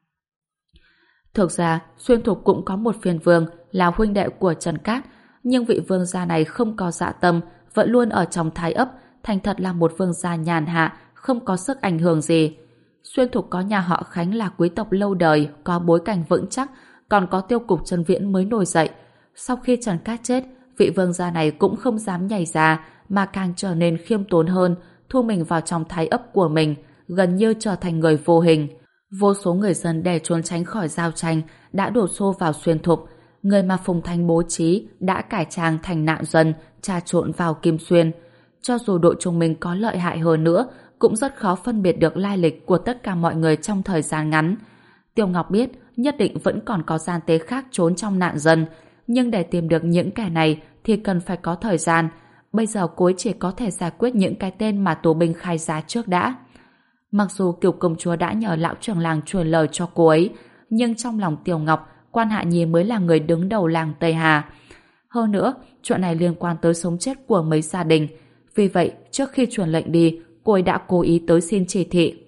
Thực ra, Xuyên Thục cũng có một phiên vương là huynh đệ của Trần Cát, nhưng vị vương gia này không có dạ tâm, vẫn luôn ở trong thái ấp, thành thật là một vương gia nhàn hạ, không có sức ảnh hưởng gì. Xuyên Thục có nhà họ Khánh là quý tộc lâu đời, có bối cảnh vững chắc, còn có Tiêu cục Trần Viễn mới nổi dậy. Sau khi Trần Cát chết, vị vương gia này cũng không dám nhảy ra, mà càng trở nên khiêm tốn hơn, thu mình vào trong thái ấp của mình, gần như trở thành người vô hình. Vô số người dân để trốn tránh khỏi giao tranh đã đổ xô vào Xuyên Thục. Người mà Phùng Thanh bố trí đã cải trang thành nạn dân, trà trộn vào Kim Xuyên. Cho dù đội trung mình có lợi hại hơn nữa, cũng rất khó phân biệt được lai lịch của tất cả mọi người trong thời gian ngắn. Tiêu Ngọc biết nhất định vẫn còn có gian tế khác trốn trong nạn dân, nhưng để tìm được những kẻ này thì cần phải có thời gian. Bây giờ cô ấy chỉ có thể giải quyết những cái tên mà tù binh khai giá trước đã. Mặc dù Kiều công chúa đã nhờ lão trưởng làng truyền lời cho cô ấy, nhưng trong lòng Tiêu Ngọc, Quan Hạ Nhi mới là người đứng đầu làng Tây Hà. Hơn nữa, chuyện này liên quan tới sống chết của mấy gia đình. Vì vậy, trước khi truyền lệnh đi, cô ấy đã cố ý tới xin chỉ thị.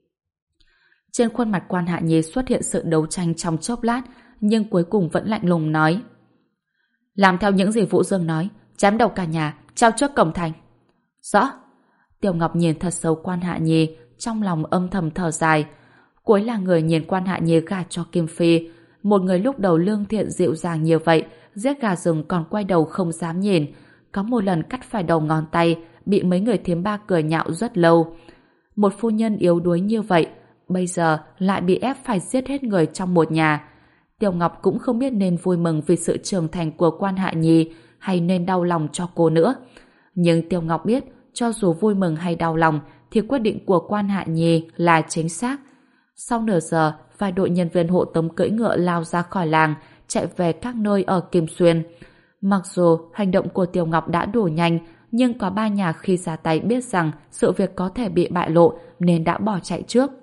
Trên khuôn mặt Quan Hạ Nhi xuất hiện sự đấu tranh trong chốc lát, nhưng cuối cùng vẫn lạnh lùng nói: làm theo những gì Vũ Dương nói, chém đầu cả nhà, treo trước cổng thành. Rõ. Tiêu Ngọc nhìn thật sâu Quan Hạ Nhi, trong lòng âm thầm thở dài. Cô ấy là người nhìn Quan Hạ Nhi gả cho Kim Phi, một người lúc đầu lương thiện dịu dàng như vậy, giết gà rừng còn quay đầu không dám nhìn. Có một lần cắt phải đầu ngón tay, bị mấy người thím ba cười nhạo rất lâu. Một phu nhân yếu đuối như vậy, bây giờ lại bị ép phải giết hết người trong một nhà. Tiêu Ngọc cũng không biết nên vui mừng vì sự trưởng thành của Quan Hạ Nhi hay nên đau lòng cho cô nữa. Nhưng Tiêu Ngọc biết, cho dù vui mừng hay đau lòng thì quyết định của Quan Hạ Nhi là chính xác. Sau nửa giờ, vài đội nhân viên hộ tống cưỡi ngựa lao ra khỏi làng, chạy về các nơi ở Kim Xuyên. Mặc dù hành động của Tiêu Ngọc đã đủ nhanh, nhưng có ba nhà khi ra tay biết rằng sự việc có thể bị bại lộ nên đã bỏ chạy trước.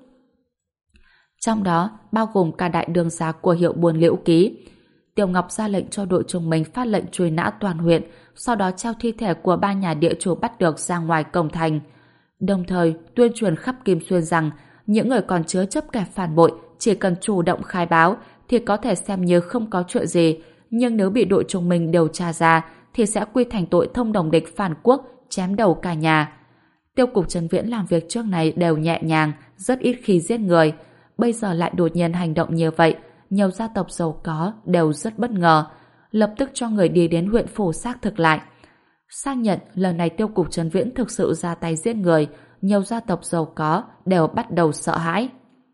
Trong đó bao gồm cả đại đường gia của hiệu buôn Liễu Ký. Tiêu Ngọc ra lệnh cho đội trung mình phát lệnh truy nã toàn huyện, sau đó treo thi thể của ba nhà địa chủ bắt được ra ngoài cổng thành. Đồng thời tuyên truyền khắp Kim Xuyên rằng những người còn chứa chấp kẻ phản bội chỉ cần chủ động khai báo thì có thể xem như không có chuyện gì, nhưng nếu bị đội trung mình điều tra ra thì sẽ quy thành tội thông đồng địch phản quốc, chém đầu cả nhà. Tiêu cục Trần Viễn làm việc trước này đều nhẹ nhàng, rất ít khi giết người. Bây giờ lại đột nhiên hành động như vậy, nhiều gia tộc giàu có đều rất bất ngờ, lập tức cho người đi đến huyện phủ xác thực lại. Xác nhận lần này Tiêu cục Trần Viễn thực sự ra tay giết người, nhiều gia tộc giàu có đều bắt đầu sợ hãi.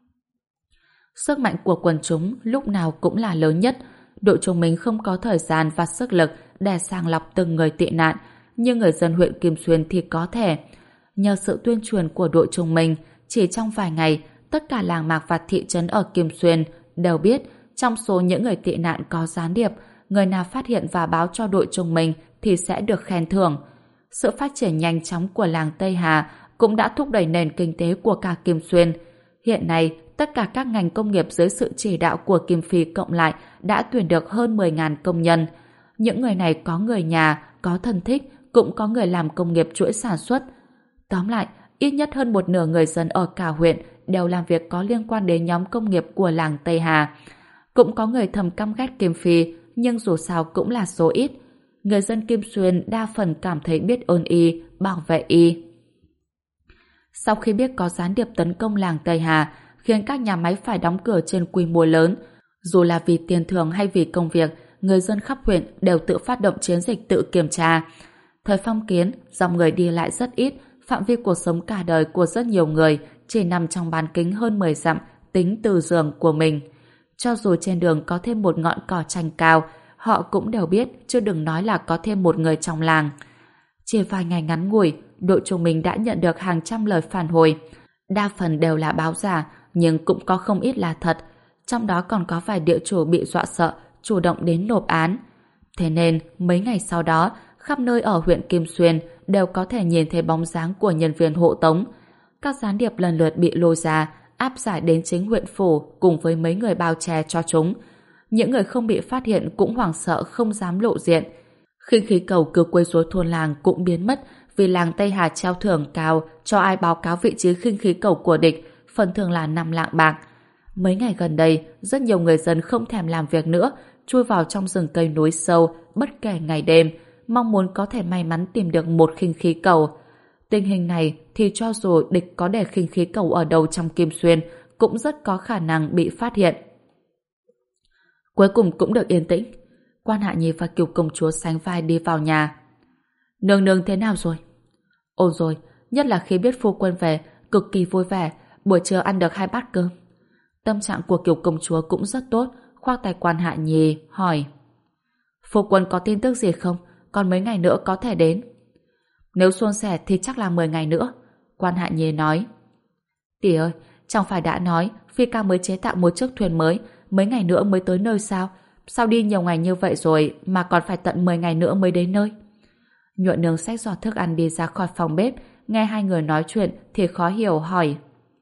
Sức mạnh của quần chúng lúc nào cũng là lớn nhất. Đội chúng mình không có thời gian và sức lực để sàng lọc từng người tị nạn, nhưng người dân huyện Kim Xuyên thì có thể. Nhờ sự tuyên truyền của đội chúng mình, chỉ trong vài ngày, tất cả làng mạc và thị trấn ở Kim Xuyên đều biết trong số những người tị nạn có gián điệp, người nào phát hiện và báo cho đội chúng mình thì sẽ được khen thưởng. Sự phát triển nhanh chóng của làng Tây Hà cũng đã thúc đẩy nền kinh tế của cả Kim Xuyên. Hiện nay, tất cả các ngành công nghiệp dưới sự chỉ đạo của Kim Phi cộng lại đã tuyển được hơn mười nghìn công nhân. Những người này có người nhà, có thân thích, cũng có người làm công nghiệp chuỗi sản xuất. Tóm lại, ít nhất hơn một nửa người dân ở cả huyện đều làm việc có liên quan đến nhóm công nghiệp của làng Tây Hà. Cũng có người thầm căm ghét Kim Phi, nhưng dù sao cũng là số ít. Người dân Kim Xuyên đa phần cảm thấy biết ơn y, bảo vệ y. Sau khi biết có gián điệp tấn công làng Tây Hà, khiến các nhà máy phải đóng cửa trên quy mô lớn, dù là vì tiền thưởng hay vì công việc, người dân khắp huyện đều tự phát động chiến dịch tự kiểm tra. Thời phong kiến, dòng người đi lại rất ít, phạm vi cuộc sống cả đời của rất nhiều người chỉ nằm trong bán kính hơn mười dặm tính từ giường của mình. Cho dù trên đường có thêm một ngọn cỏ tranh cao, họ cũng đều biết, chứ đừng nói là có thêm một người trong làng. Chỉ vài ngày ngắn ngủi, đội chúng mình đã nhận được hàng trăm lời phản hồi. Đa phần đều là báo giả, nhưng cũng có không ít là thật. Trong đó còn có vài địa chủ bị dọa sợ, chủ động đến nộp án. Thế nên, mấy ngày sau đó, khắp nơi ở huyện Kim Xuyên đều có thể nhìn thấy bóng dáng của nhân viên hộ tống. Các gián điệp lần lượt bị lôi ra, áp giải đến chính huyện phủ cùng với mấy người bao che cho chúng. Những người không bị phát hiện cũng hoảng sợ không dám lộ diện. Khinh khí cầu cứ quấy rối thôn làng cũng biến mất vì làng Tây Hà treo thưởng cao cho ai báo cáo vị trí khinh khí cầu của địch, phần thưởng là năm lạng bạc. Mấy ngày gần đây, rất nhiều người dân không thèm làm việc nữa, chui vào trong rừng cây núi sâu, bất kể ngày đêm, mong muốn có thể may mắn tìm được một khinh khí cầu. Tình hình này thì cho dù địch có để khinh khí cầu ở đâu trong Kim Xuyên, cũng rất có khả năng bị phát hiện. Cuối cùng cũng được yên tĩnh. Quan Hạ Nhi và Kiều công chúa sánh vai đi vào nhà. Nương nương thế nào rồi? Ôi rồi, nhất là khi biết phu quân về, cực kỳ vui vẻ, buổi trưa ăn được hai bát cơm. Tâm trạng của Kiều công chúa cũng rất tốt, khoác tay Quan Hạ Nhi hỏi: phu quân có tin tức gì không? Còn mấy ngày nữa có thể đến. Nếu suôn sẻ thì chắc là mười ngày nữa. Quan Hạ Nhi nói: tỷ ơi, chẳng phải đã nói Phi ca mới chế tạo một chiếc thuyền mới, mấy ngày nữa mới tới nơi sao? Sao đi nhiều ngày như vậy rồi mà còn phải tận mười ngày nữa mới đến nơi? Nhuận nương xách giỏ thức ăn đi ra khỏi phòng bếp, nghe hai người nói chuyện thì khó hiểu hỏi: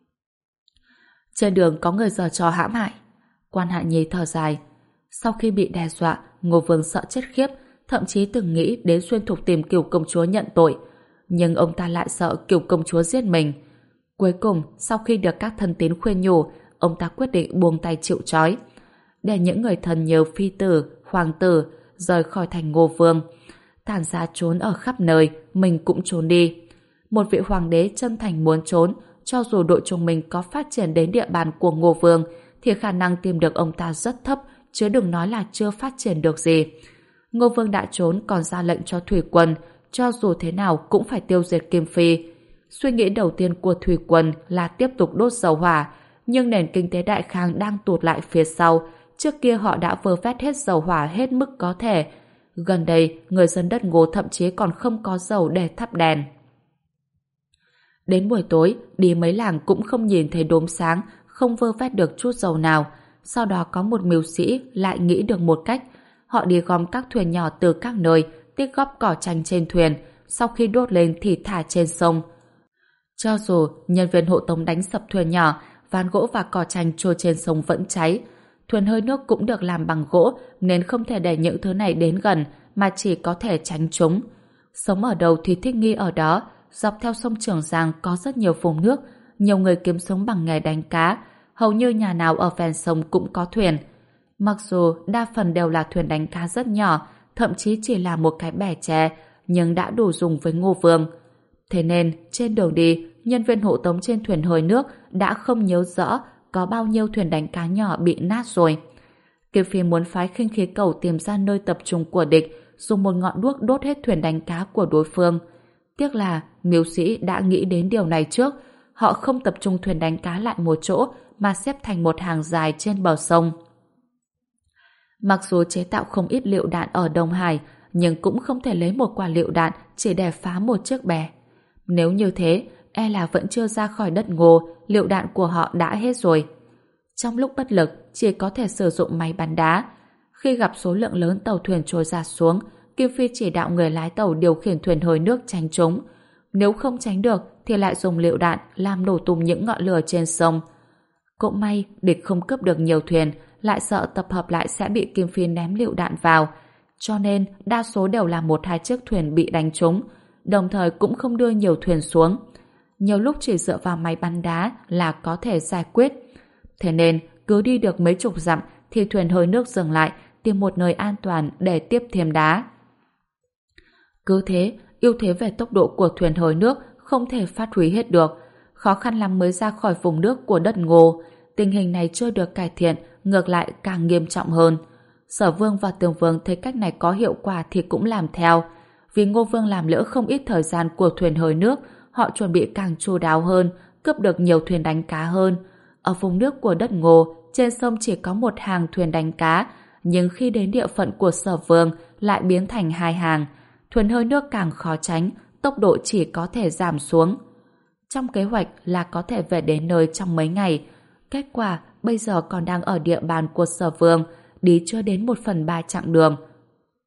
trên đường có người giở trò hãm hại. Quan Hạ Nhi thở dài. Sau khi bị đe dọa, Ngô Vương sợ chết khiếp, thậm chí từng nghĩ đến xuyên thục tìm Kiều công chúa nhận tội, nhưng ông ta lại sợ Kiều công chúa giết mình. Cuối cùng, sau khi được các thân tín khuyên nhủ, ông ta quyết định buông tay chịu trói, để những người thân như phi tử, hoàng tử rời khỏi thành Ngô Vương. Tản ra trốn ở khắp nơi, mình cũng trốn đi. Một vị hoàng đế chân thành muốn trốn, cho dù đội trung mình có phát triển đến địa bàn của Ngô Vương, thì khả năng tìm được ông ta rất thấp, chứ đừng nói là chưa phát triển được gì. Ngô Vương đã trốn còn ra lệnh cho thủy quân, cho dù thế nào cũng phải tiêu diệt Kim Phi. Suy nghĩ đầu tiên của thủy quân là tiếp tục đốt dầu hỏa, nhưng nền kinh tế Đại Khang đang tụt lại phía sau. Trước kia họ đã vơ vét hết dầu hỏa hết mức có thể. Gần đây, người dân đất Ngô thậm chí còn không có dầu để thắp đèn. Đến buổi tối, đi mấy làng cũng không nhìn thấy đốm sáng, không vơ vét được chút dầu nào. Sau đó có một mưu sĩ lại nghĩ được một cách. Họ đi gom các thuyền nhỏ từ các nơi, tích góp cỏ tranh trên thuyền, sau khi đốt lên thì thả trên sông. Cho dù nhân viên hộ tống đánh sập thuyền nhỏ, ván gỗ và cỏ tranh trôi trên sông vẫn cháy. Thuyền hơi nước cũng được làm bằng gỗ, nên không thể để những thứ này đến gần, mà chỉ có thể tránh chúng. Sống ở đâu thì thích nghi ở đó. Dọc theo sông Trường Giang có rất nhiều vùng nước, nhiều người kiếm sống bằng nghề đánh cá, hầu như nhà nào ở ven sông cũng có thuyền. Mặc dù đa phần đều là thuyền đánh cá rất nhỏ, thậm chí chỉ là một cái bè tre, nhưng đã đủ dùng với Ngô Vương. Thế nên, trên đường đi, nhân viên hộ tống trên thuyền hơi nước đã không nhớ rõ có bao nhiêu thuyền đánh cá nhỏ bị nát rồi. Kiều Phi muốn phái khinh khí cầu tìm ra nơi tập trung của địch, dùng một ngọn đuốc đốt hết thuyền đánh cá của đối phương. Tiếc là mưu sĩ đã nghĩ đến điều này trước. Họ không tập trung thuyền đánh cá lại một chỗ, mà xếp thành một hàng dài trên bờ sông. Mặc dù chế tạo không ít lựu đạn ở Đông Hải, nhưng cũng không thể lấy một quả lựu đạn chỉ để phá một chiếc bè. Nếu như thế, e là vẫn chưa ra khỏi đất Ngô, lựu đạn của họ đã hết rồi. Trong lúc bất lực, chỉ có thể sử dụng máy bắn đá. Khi gặp số lượng lớn tàu thuyền trôi giạt xuống, Kim Phi chỉ đạo người lái tàu điều khiển thuyền hơi nước tránh chúng. Nếu không tránh được, thì lại dùng lựu đạn làm nổ tung những ngọn lửa trên sông. Cũng may, địch không cướp được nhiều thuyền, lại sợ tập hợp lại sẽ bị Kim Phi ném lựu đạn vào. Cho nên, đa số đều là một hai chiếc thuyền bị đánh trúng, đồng thời cũng không đưa nhiều thuyền xuống. Nhiều lúc chỉ dựa vào máy bắn đá là có thể giải quyết. Thế nên, cứ đi được mấy chục dặm thì thuyền hơi nước dừng lại, tìm một nơi an toàn để tiếp thêm đá. Cứ thế, ưu thế về tốc độ của thuyền hơi nước không thể phát huy hết được. Khó khăn lắm mới ra khỏi vùng nước của đất Ngô. Tình hình này chưa được cải thiện, ngược lại càng nghiêm trọng hơn. Sở Vương và Tường Vương thấy cách này có hiệu quả thì cũng làm theo. Vì Ngô Vương làm lỡ không ít thời gian của thuyền hơi nước, họ chuẩn bị càng chu đáo hơn, cướp được nhiều thuyền đánh cá hơn. Ở vùng nước của đất Ngô, trên sông chỉ có một hàng thuyền đánh cá, nhưng khi đến địa phận của Sở Vương lại biến thành hai hàng. Thuyền hơi nước càng khó tránh, tốc độ chỉ có thể giảm xuống. Trong kế hoạch là có thể về đến nơi trong mấy ngày. Kết quả bây giờ còn đang ở địa bàn của Sở Vương, đi chưa đến một phần ba chặng đường.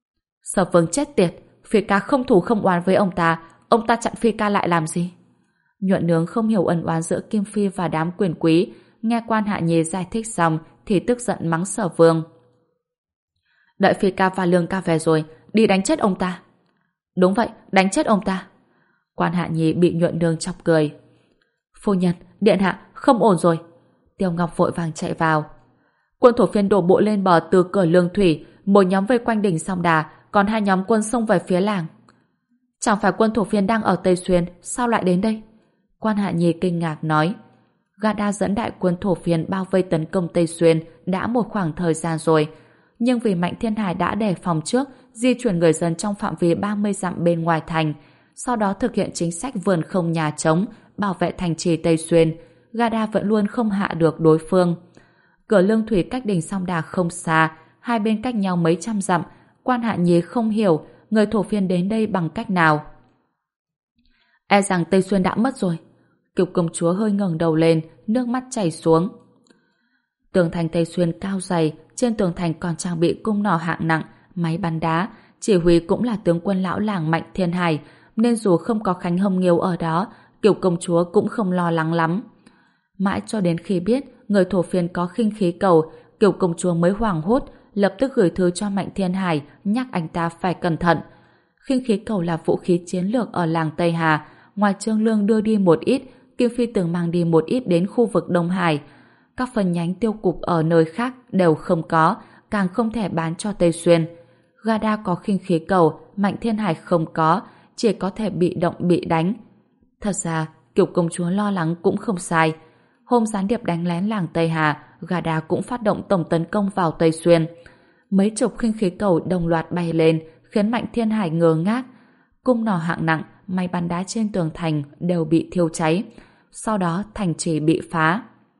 Sở Vương chết tiệt, Phi ca không thù không oán với ông ta, ông ta chặn Phi ca lại làm gì? Nhuận Nương không hiểu ân oán giữa Kim Phi và đám quyền quý, nghe Quan Hạ Nhi giải thích xong thì tức giận mắng Sở Vương. Đợi Phi ca và Lương ca về rồi, đi đánh chết ông ta. Đúng vậy, đánh chết ông ta. Quan Hạ Nhi bị Nhuận Nương chọc cười. Phu nhân, điện hạ, không ổn rồi. Tiêu Ngọc vội vàng chạy vào. Quân thổ phiên đổ bộ lên bờ từ cửa Lương Thủy, một nhóm vây quanh đỉnh Song Đà, còn hai nhóm quân xông về phía làng. Chẳng phải quân thổ phiên đang ở Tây Xuyên, sao lại đến đây? Quan Hạ Nhi kinh ngạc nói. Gada dẫn đại quân thổ phiên bao vây tấn công Tây Xuyên đã một khoảng thời gian rồi, nhưng vì Mạnh Thiên Hải đã đề phòng trước, di chuyển người dân trong phạm vi ba mươi dặm bên ngoài thành, sau đó thực hiện chính sách vườn không nhà trống, bảo vệ thành trì Tây Xuyên, Gada vẫn luôn không hạ được đối phương. Cửa Lương Thủy cách đỉnh Song Đà không xa, hai bên cách nhau mấy trăm dặm. Quan Hạ Nhi không hiểu người thổ phiên đến đây bằng cách nào. E rằng Tây Xuyên đã mất rồi. Kiều công chúa hơi ngẩng đầu lên, nước mắt chảy xuống. Tường thành Tây Xuyên cao dày, trên tường thành còn trang bị cung nỏ hạng nặng, máy bắn đá, chỉ huy cũng là tướng quân lão làng Mạnh Thiên Hải, nên dù không có Khánh Hồng Nghiêu ở đó, Kiều công chúa cũng không lo lắng lắm. Mãi cho đến khi biết người thổ phiên có khinh khí cầu, Kiều công chúa mới hoảng hốt, lập tức gửi thư cho Mạnh Thiên Hải nhắc anh ta phải cẩn thận. Khinh khí cầu là vũ khí chiến lược ở làng Tây Hà, ngoài Trương Lương đưa đi một ít, Kim Phi từng mang đi một ít đến khu vực Đông Hải. Các phần nhánh tiêu cục ở nơi khác đều không có, càng không thể bán cho Tây Xuyên. Gada có khinh khí cầu, Mạnh Thiên Hải không có, chỉ có thể bị động bị đánh. Thật ra, Kiều công chúa lo lắng cũng không sai. Hôm gián điệp đánh lén làng Tây Hà, Gada cũng phát động tổng tấn công vào Tây Xuyên. Mấy chục khinh khí cầu đồng loạt bay lên, khiến Mạnh Thiên Hải ngơ ngác. Cung nỏ hạng nặng, máy bắn đá trên tường thành đều bị thiêu cháy. Sau đó thành trì bị phá.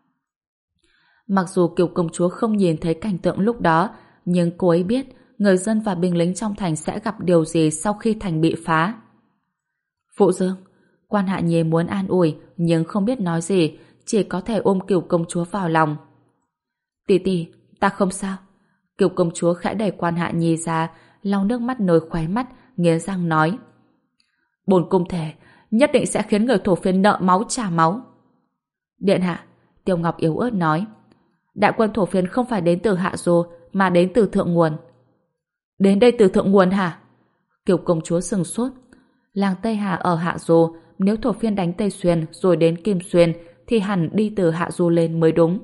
Mặc dù Kiều công chúa không nhìn thấy cảnh tượng lúc đó, nhưng cô ấy biết người dân và binh lính trong thành sẽ gặp điều gì sau khi thành bị phá. Phụ Dương, Quan Hạ Nhi muốn an ủi nhưng không biết nói gì, chỉ có thể ôm Kiều công chúa vào lòng. Tỷ tỷ, ta không sao. Kiều công chúa khẽ đẩy Quan Hạ Nhi ra, lau nước mắt nơi khóe mắt, nghiến răng nói: Bổn cung thể nhất định sẽ khiến người thổ phiên nợ máu trả máu. Điện hạ, Tiêu Ngọc yếu ớt nói, đại quân thổ phiên không phải đến từ Hạ Du mà đến từ thượng nguồn. Đến đây từ thượng nguồn hả? Kiều công chúa sừng sốt. Làng Tây Hà ở Hạ Du, nếu thổ phiên đánh Tây Xuyên rồi đến Kim Xuyên thì hẳn đi từ Hạ Du lên mới đúng.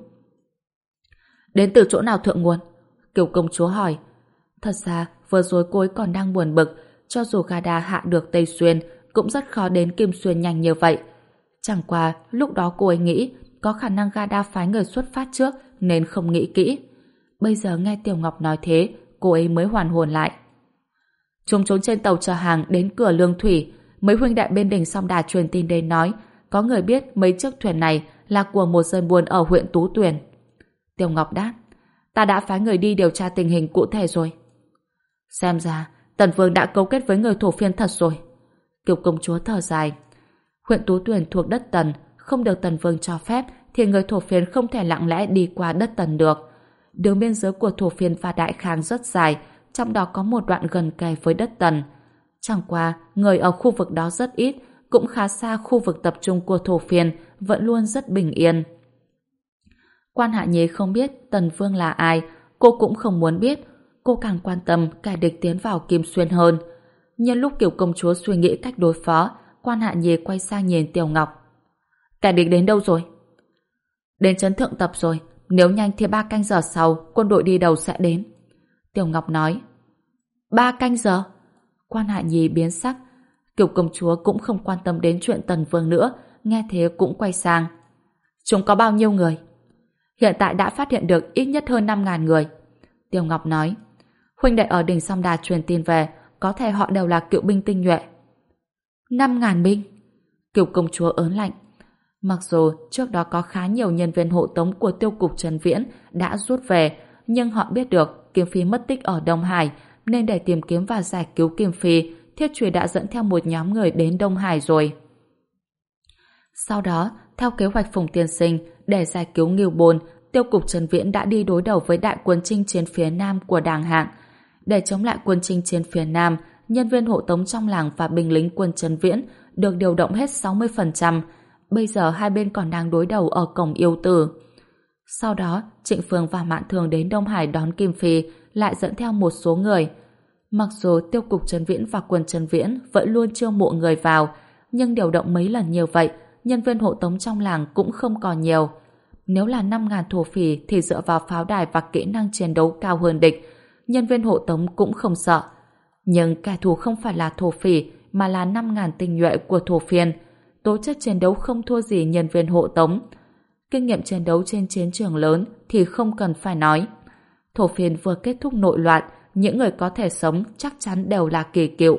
Đến từ chỗ nào thượng nguồn? Kiều công chúa hỏi. Thật ra vừa rồi cô ấy còn đang buồn bực, cho dù Gada hạ được Tây Xuyên cũng rất khó đến Kim Xuyên nhanh như vậy. Chẳng qua lúc đó cô ấy nghĩ có khả năng Gada phái người xuất phát trước nên không nghĩ kỹ. Bây giờ nghe Tiểu Ngọc nói thế, cô ấy mới hoàn hồn lại. Chúng trốn trên tàu chở hàng đến cửa Lương Thủy. Mấy huynh đệ bên đỉnh Song Đà truyền tin đến nói có người biết mấy chiếc thuyền này là của một dân buôn ở huyện Tú Tuyển. Tiểu Ngọc đáp, ta đã phái người đi điều tra tình hình cụ thể rồi. Xem ra Tần Vương đã cấu kết với người thổ phiên thật rồi. Kiều công chúa thở dài. Huyện Tú Tuyển thuộc đất Tần, không được Tần Vương cho phép thì người thổ phiên không thể lặng lẽ đi qua đất Tần được. Đường biên giới của thổ phiên và Đại Khang rất dài, trong đó có một đoạn gần kề với đất Tần. Chẳng qua, người ở khu vực đó rất ít, cũng khá xa khu vực tập trung của thổ phiên, vẫn luôn rất bình yên. Quan Hạ Nhi không biết Tần Vương là ai, cô cũng không muốn biết, cô càng quan tâm kẻ địch tiến vào Kim Xuyên hơn. Nhân lúc Kiều công chúa suy nghĩ cách đối phó, Quan Hạ Nhi quay sang nhìn Tiểu Ngọc. Kẻ địch đến đâu rồi? Đến trấn Thượng Tập rồi, nếu nhanh thì ba canh giờ sau quân đội đi đầu sẽ đến. Tiểu Ngọc nói. Ba canh giờ? Quan Hạ Nhi biến sắc. Kiều công chúa cũng không quan tâm đến chuyện Tần Vương nữa, nghe thế cũng quay sang. Chúng có bao nhiêu người? Hiện tại đã phát hiện được ít nhất hơn năm ngàn người. Tiểu Ngọc nói. Huynh đệ ở đỉnh Song Đà truyền tin về, có thể họ đều là cựu binh tinh nhuệ. Năm ngàn binh? Kiều công chúa ớn lạnh. Mặc dù trước đó có khá nhiều nhân viên hộ tống của tiêu cục Trần Viễn đã rút về, nhưng họ biết được Kim Phi mất tích ở Đông Hải, nên để tìm kiếm và giải cứu Kim Phi, Thiết Trùy đã dẫn theo một nhóm người đến Đông Hải rồi. Sau đó, theo kế hoạch Phùng Tiên Sinh, để giải cứu Ngưu Bôn, tiêu cục Trần Viễn đã đi đối đầu với đại quân chinh chiến phía Nam của Đàng Hạng. Để chống lại quân chinh chiến phía Nam, nhân viên hộ tống trong làng và binh lính quân Trần Viễn được điều động hết sáu mươi phần trăm, bây giờ hai bên còn đang đối đầu ở cổng yêu tử. Sau đó, Trịnh Phương và Mạn Thường đến Đông Hải đón Kim Phi, lại dẫn theo một số người. Mặc dù tiêu cục Trấn Viễn và quân Trấn Viễn vẫn luôn chiêu mộ người vào, nhưng điều động mấy lần như vậy, nhân viên hộ tống trong làng cũng không còn nhiều. Nếu là năm ngàn thổ phỉ thì dựa vào pháo đài và kỹ năng chiến đấu cao hơn địch, nhân viên hộ tống cũng không sợ. Nhưng kẻ thù không phải là thổ phỉ, mà là năm ngàn tinh nhuệ của thổ phiên. Tố chất chiến đấu không thua gì nhân viên hộ tống. Kinh nghiệm chiến đấu trên chiến trường lớn thì không cần phải nói. Thổ phiên vừa kết thúc nội loạn, những người có thể sống chắc chắn đều là kỳ cựu.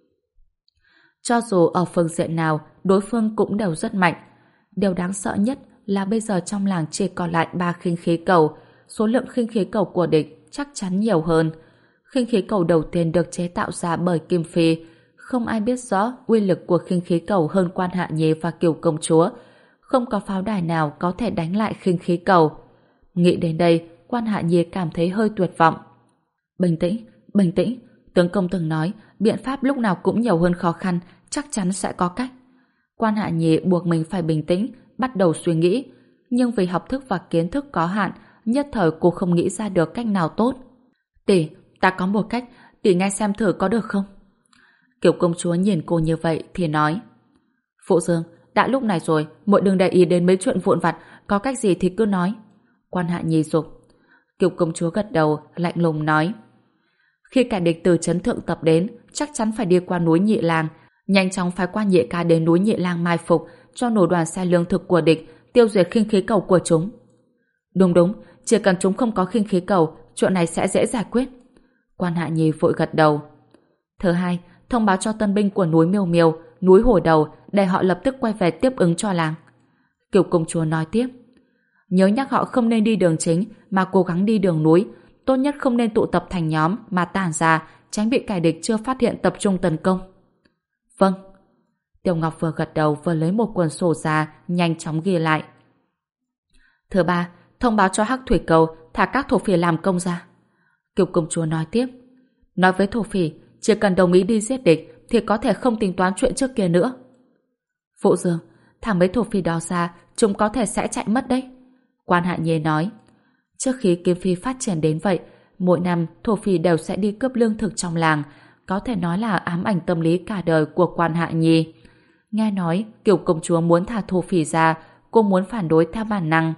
Cho dù ở phương diện nào, đối phương cũng đều rất mạnh. Điều đáng sợ nhất là bây giờ trong làng chỉ còn lại ba khinh khí cầu. Số lượng khinh khí cầu của địch chắc chắn nhiều hơn. Khinh khí cầu đầu tiên được chế tạo ra bởi Kim Phi. Không ai biết rõ uy lực của khinh khí cầu hơn Quan Hạ Nhi và Kiều Công Chúa. Không có pháo đài nào có thể đánh lại khinh khí cầu. Nghĩ đến đây, Quan Hạ Nhi cảm thấy hơi tuyệt vọng. Bình tĩnh, bình tĩnh. Tướng công từng nói, biện pháp lúc nào cũng nhiều hơn khó khăn, chắc chắn sẽ có cách. Quan Hạ Nhi buộc mình phải bình tĩnh, bắt đầu suy nghĩ. Nhưng vì học thức và kiến thức có hạn, nhất thời cô không nghĩ ra được cách nào tốt. Tỷ, ta có một cách, tỷ nghe xem thử có được không? Kiều Công Chúa nhìn cô như vậy thì nói: Phụ Dương, đã lúc này rồi, muội đừng để ý đến mấy chuyện vụn vặt, có cách gì thì cứ nói. Quan Hạ Nhi giục. Kiều Công Chúa gật đầu, lạnh lùng nói: Khi kẻ địch từ trấn thượng tập đến, chắc chắn phải đi qua núi Nhị Lang, nhanh chóng phái quan Nhị Ca đến núi Nhị Lang mai phục, cho nổ đoàn xe lương thực của địch, tiêu diệt khinh khí cầu của chúng. Đúng đúng, chỉ cần chúng không có khinh khí cầu, chuyện này sẽ dễ giải quyết. Quan Hạ Nhi vội gật đầu. Thứ hai, thông báo cho tân binh của núi Miêu Miêu, núi Hổ Đầu, để họ lập tức quay về tiếp ứng cho làng. Kiều Công Chúa nói tiếp: Nhớ nhắc họ không nên đi đường chính, mà cố gắng đi đường núi. Tốt nhất không nên tụ tập thành nhóm mà tản ra, tránh bị kẻ địch chưa phát hiện tập trung tấn công. Vâng. Tiểu Ngọc vừa gật đầu vừa lấy một cuốn sổ ra, nhanh chóng ghi lại. Thứ ba, thông báo cho Hắc Thủy Cầu thả các thổ phỉ làm công ra. Kiều Công Chúa nói tiếp: Nói với thổ phỉ, chỉ cần đồng ý đi giết địch thì có thể không tính toán chuyện trước kia nữa. Phụ Dương, thả mấy thổ phỉ đó ra, chúng có thể sẽ chạy mất đấy. Quan Hạ Nhi nói: Trước khi Kim Phi phát triển đến vậy, mỗi năm thổ phỉ đều sẽ đi cướp lương thực trong làng, có thể nói là ám ảnh tâm lý cả đời của Quan Hạ Nhi. Nghe nói Kiều Công Chúa muốn thả thổ phỉ ra, cô muốn phản đối theo bản năng.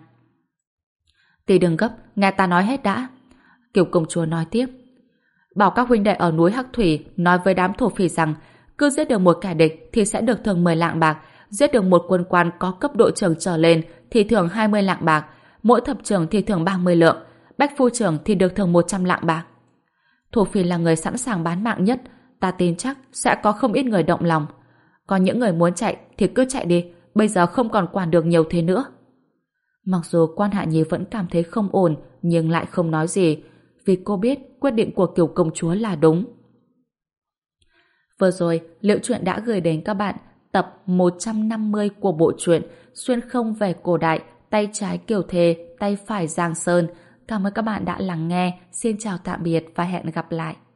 Tỷ đừng gấp, nghe ta nói hết đã. Kiều Công Chúa nói tiếp: Bảo các huynh đệ ở núi Hắc Thủy nói với đám thổ phỉ rằng cứ giết được một kẻ địch thì sẽ được thưởng mười lạng bạc, giết được một quân quan có cấp độ trưởng trở lên thì thưởng hai mươi lạng bạc, mỗi thập trưởng thì thưởng ba mươi lượng, bách phu trưởng thì được thưởng một trăm lạng bạc. Thổ phỉ là người sẵn sàng bán mạng nhất, ta tin chắc sẽ có không ít người động lòng. Còn những người muốn chạy thì cứ chạy đi, bây giờ không còn quản được nhiều thế nữa. Mặc dù Quan Hạ Nhi vẫn cảm thấy không ổn, nhưng lại không nói gì, vì cô biết quyết định của Kiều Công Chúa là đúng. Vừa rồi, Liễu Chuyện đã gửi đến các bạn tập một trăm năm mươi của bộ truyện Xuyên không về cổ đại, tay trái Kiều Thề, tay phải Giang Sơn. Cảm ơn các bạn đã lắng nghe. Xin chào tạm biệt và hẹn gặp lại.